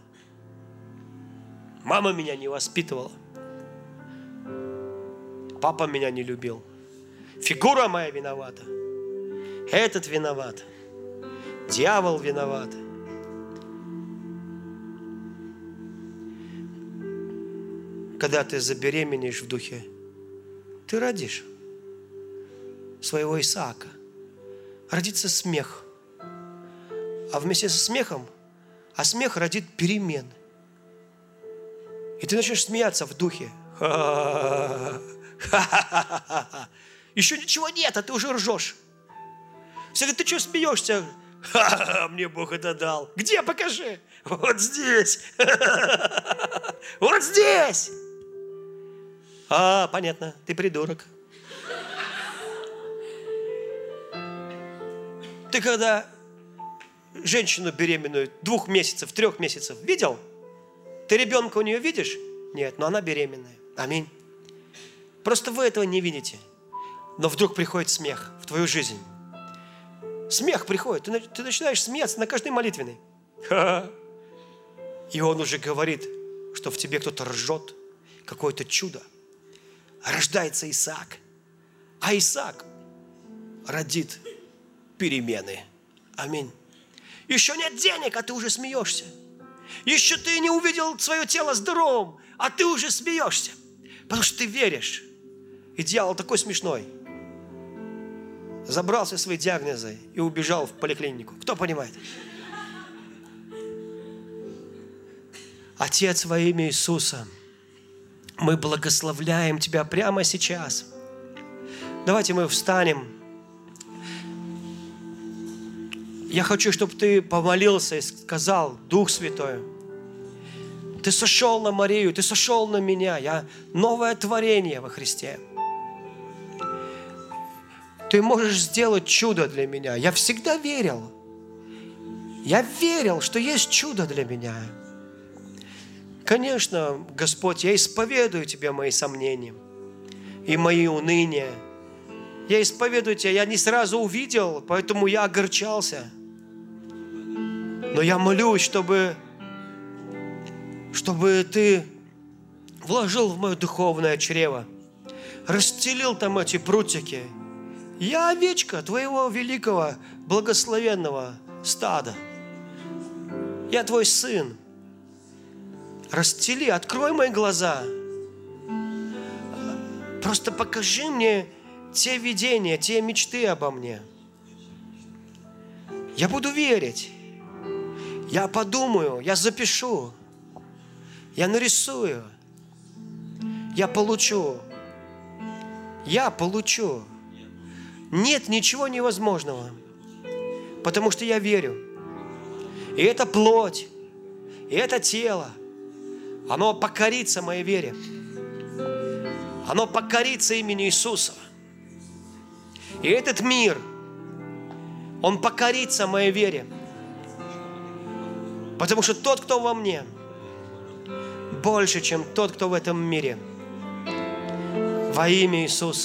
Мама меня не воспитывала. Папа меня не любил. Фигура моя виновата. Этот виноват. Дьявол виноват. Когда ты забеременеешь в духе, ты родишь своего Исаака. Родится смех. А вместе со смехом, смех родит перемены. И ты начнешь смеяться в духе. Еще ничего нет, а ты уже ржешь. Все говорят, ты что смеешься? Мне Бог это дал. Где? Покажи. Вот здесь. Вот здесь. Понятно, ты придурок. Ты когда женщину беременную 2 месяцев, 3 месяцев видел? Ты ребенка у нее видишь? Нет, но она беременная. Аминь. Просто вы этого не видите. Но вдруг приходит смех в твою жизнь. Смех приходит. Ты начинаешь смеяться на каждой молитвенной. И он уже говорит, что в тебе кто-то ржет. Какое-то чудо. Рождается Исаак. А Исаак родит перемены. Аминь. Еще нет денег, а ты уже смеешься. Еще ты не увидел свое тело здоровым, а ты уже смеешься. Потому что ты веришь. И дьявол такой смешной. Забрал все свои диагнозы и убежал в поликлинику. Кто понимает? Отец, во имя Иисуса, мы благословляем Тебя прямо сейчас. Давайте мы встанем. Я хочу, чтобы Ты помолился и сказал, Дух Святой, Ты сошел на Марию, Ты сошел на меня. Я новое творение во Христе. Ты можешь сделать чудо для меня. Я всегда верил. Я верил, что есть чудо для меня. Конечно, Господь, я исповедую Тебе мои сомнения и мои уныния. Я исповедую Тебя, я не сразу увидел, поэтому я огорчался. Но я молюсь, чтобы Ты вложил в мое духовное чрево, расстелил там эти прутики. Я овечка Твоего великого, благословенного стада. Я Твой сын. Расстели, открой мои глаза. Просто покажи мне те видения, те мечты обо мне. Я буду верить. Я подумаю, я запишу. Я нарисую. Я получу. Я получу. Нет ничего невозможного, потому что я верю. И это плоть, и это тело, оно покорится моей вере. Оно покорится имени Иисуса. И этот мир, он покорится моей вере. Потому что тот, кто во мне, больше, чем тот, кто в этом мире. Во имя Иисуса.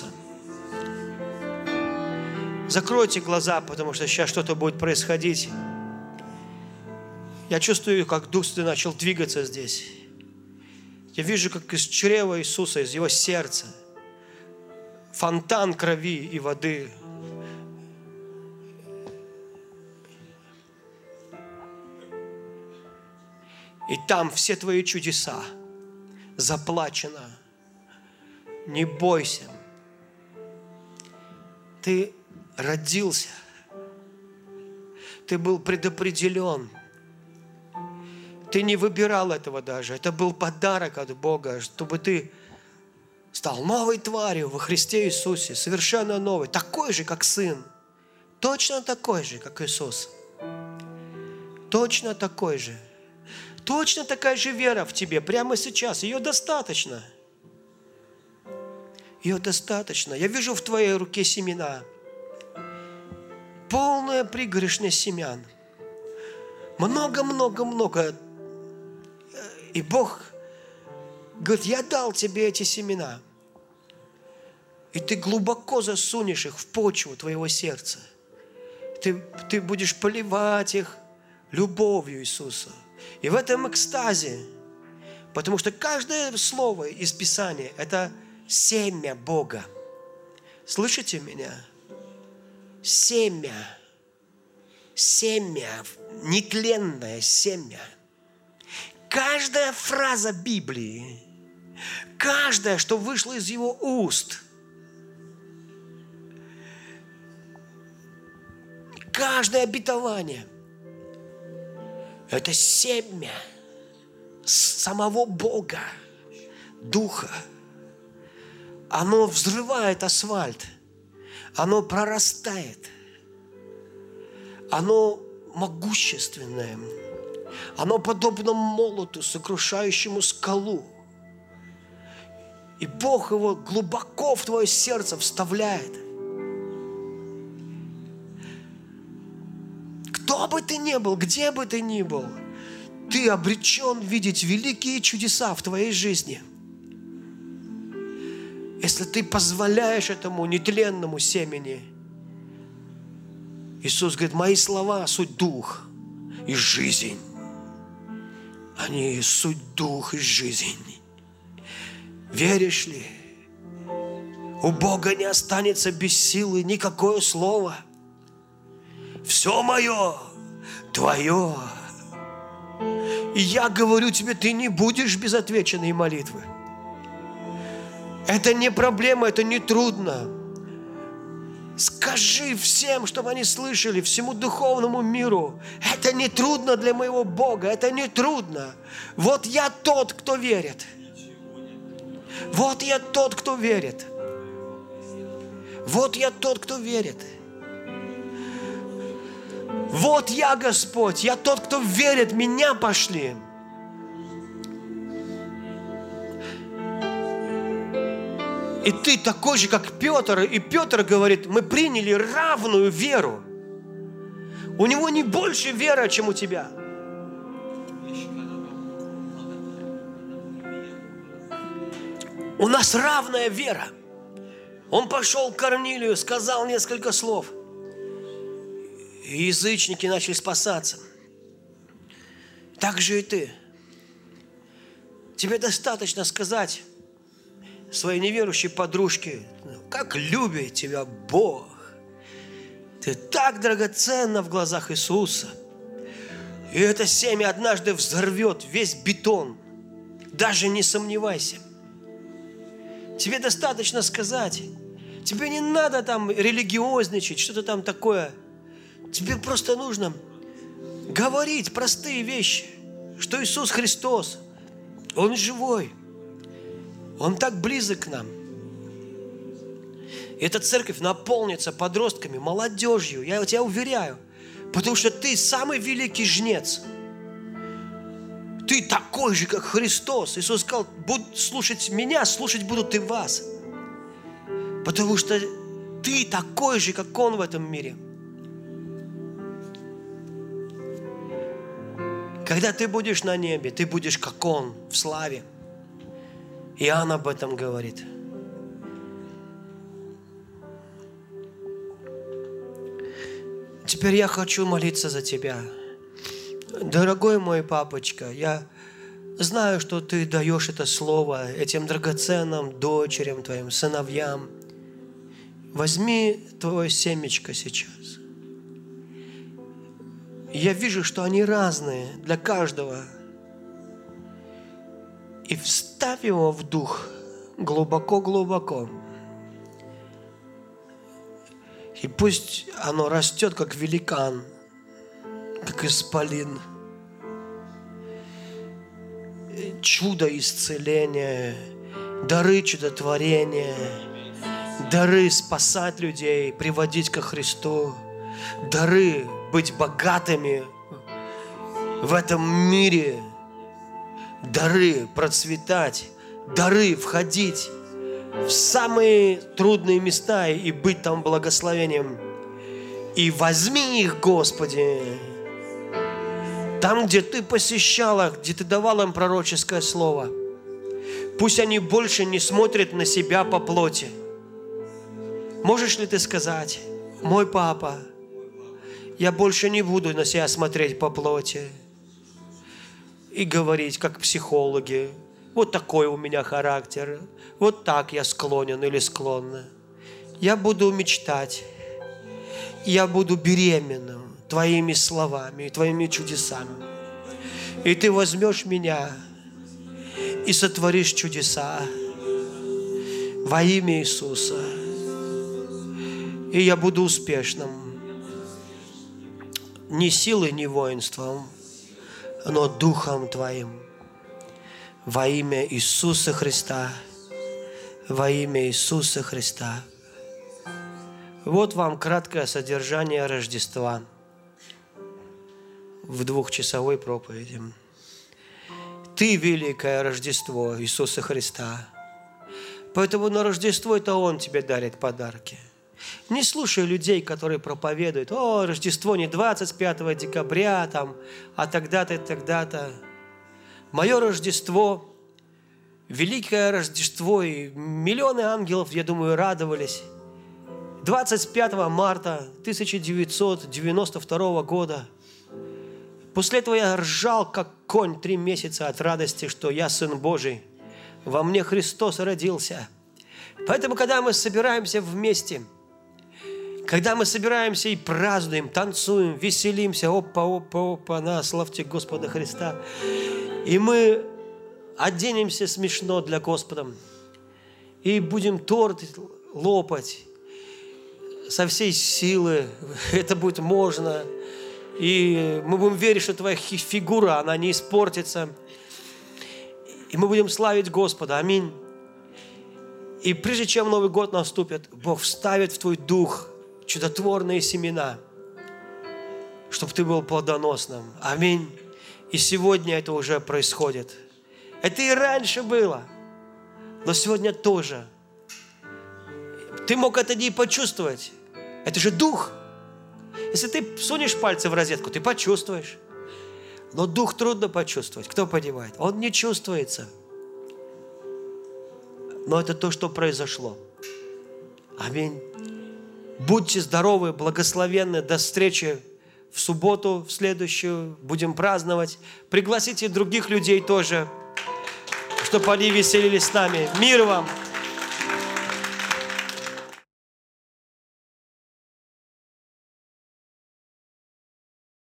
Закройте глаза, потому что сейчас что-то будет происходить. Я чувствую, как Дух Святой начал двигаться здесь. Я вижу, как из чрева Иисуса, из Его сердца, фонтан крови и воды. И там все твои чудеса заплачено. Не бойся. Ты родился. Ты был предопределен. Ты не выбирал этого даже. Это был подарок от Бога, чтобы ты стал новой тварью во Христе Иисусе, совершенно новой, такой же, как Сын. Точно такой же, как Иисус. Точно такой же. Точно такая же вера в тебе прямо сейчас. Ее достаточно. Ее достаточно. Я вижу в твоей руке семена. Полная пригоршня семян. Много-много-много. И Бог говорит, я дал тебе эти семена. И ты глубоко засунешь их в почву твоего сердца. Ты будешь поливать их любовью Иисуса. И в этом экстазе, потому что каждое слово из Писания – это семя Бога. Слышите меня? Семя. Семя. Нетленное семя. Каждая фраза Библии, каждая, что вышло из Его уст, каждое обетование – это семя самого Бога, Духа. Оно взрывает асфальт, оно прорастает, оно могущественное, оно подобно молоту, сокрушающему скалу. И Бог его глубоко в твое сердце вставляет. Кто бы ты ни был, где бы ты ни был, ты обречен видеть великие чудеса в твоей жизни. Если ты позволяешь этому нетленному семени. Иисус говорит, мои слова – суть дух и жизнь. Они – суть дух и жизнь. Веришь ли? У Бога не останется без силы никакое слово. Все мое, твое. И я говорю тебе, ты не будешь без отвеченной молитвы. Это не проблема, это не трудно. Скажи всем, чтобы они слышали, всему духовному миру. Это не трудно для моего Бога, это не трудно. Вот я тот, кто верит. Вот я тот, кто верит. Вот я тот, кто верит. Вот я, Господь, я тот, кто верит, меня пошли. И ты такой же, как Петр. И Петр говорит, мы приняли равную веру. У него не больше веры, чем у тебя. У нас равная вера. Он пошел к Корнилию, сказал несколько слов. И язычники начали спасаться. Так же и ты. Тебе достаточно сказать своей неверующей подружке, как любит тебя Бог. Ты так драгоценна в глазах Иисуса. И это семя однажды взорвет весь бетон. Даже не сомневайся. Тебе достаточно сказать. Тебе не надо там религиозничать, что-то там такое. Тебе просто нужно говорить простые вещи, что Иисус Христос, Он живой. Он так близок к нам. И эта церковь наполнится подростками, молодежью, я тебя уверяю. Потому что ты самый великий жнец. Ты такой же, как Христос. Иисус сказал, будут слушать меня, слушать будут и вас. Потому что ты такой же, как Он в этом мире. Когда ты будешь на небе, ты будешь как Он в славе. Иоанн об этом говорит. Теперь я хочу молиться за тебя. Дорогой мой папочка, я знаю, что ты даешь это слово этим драгоценным дочерям твоим, сыновьям. Возьми твое семечко сейчас. Я вижу, что они разные для каждого. И вставь его в дух глубоко-глубоко. И пусть оно растет, как великан, как исполин. Чудо исцеления, дары чудотворения, дары спасать людей, приводить ко Христу, дары быть богатыми в этом мире, дары процветать, дары входить в самые трудные места и быть там благословением. И возьми их, Господи, там, где Ты посещал их, где Ты давал им пророческое слово. Пусть они больше не смотрят на себя по плоти. Можешь ли ты сказать: мой папа, я больше не буду на себя смотреть по плоти и говорить, как психологи: вот такой у меня характер, вот так я склонен или склонна. Я буду мечтать, я буду беременным Твоими словами и Твоими чудесами. И Ты возьмешь меня и сотворишь чудеса во имя Иисуса. И я буду успешным. Не силой, не воинством, но Духом Твоим. Во имя Иисуса Христа. Во имя Иисуса Христа. Вот вам краткое содержание Рождества в 2-часовой проповеди. Ты великое Рождество Иисуса Христа. Поэтому на Рождество это Он тебе дарит подарки. Не слушай людей, которые проповедуют: о, Рождество не 25 декабря, а тогда-то и тогда-то. Мое Рождество, великое Рождество, и миллионы ангелов, я думаю, радовались. 25 марта 1992 года. После этого я ржал, как конь, 3 месяца от радости, что я Сын Божий. Во мне Христос родился. Поэтому, когда мы собираемся вместе, когда мы собираемся и празднуем, танцуем, веселимся, опа, славьте Господа Христа, и мы оденемся смешно для Господа, и будем торт лопать со всей силы, это будет можно, и мы будем верить, что твоя фигура, она не испортится, и мы будем славить Господа, аминь. И прежде чем Новый год наступит, Бог вставит в твой дух чудотворные семена, чтобы ты был плодоносным, аминь. И сегодня это уже происходит. Это и раньше было, но сегодня тоже. Ты мог это не почувствовать. Это же дух. Если ты сунешь пальцы в розетку, ты почувствуешь. Но дух трудно почувствовать. Кто понимает? Он не чувствуется. Но это то, что произошло. Аминь. Будьте здоровы, благословенны. До встречи в субботу, в следующую. Будем праздновать. Пригласите других людей тоже, чтобы они веселились с нами. Мир вам!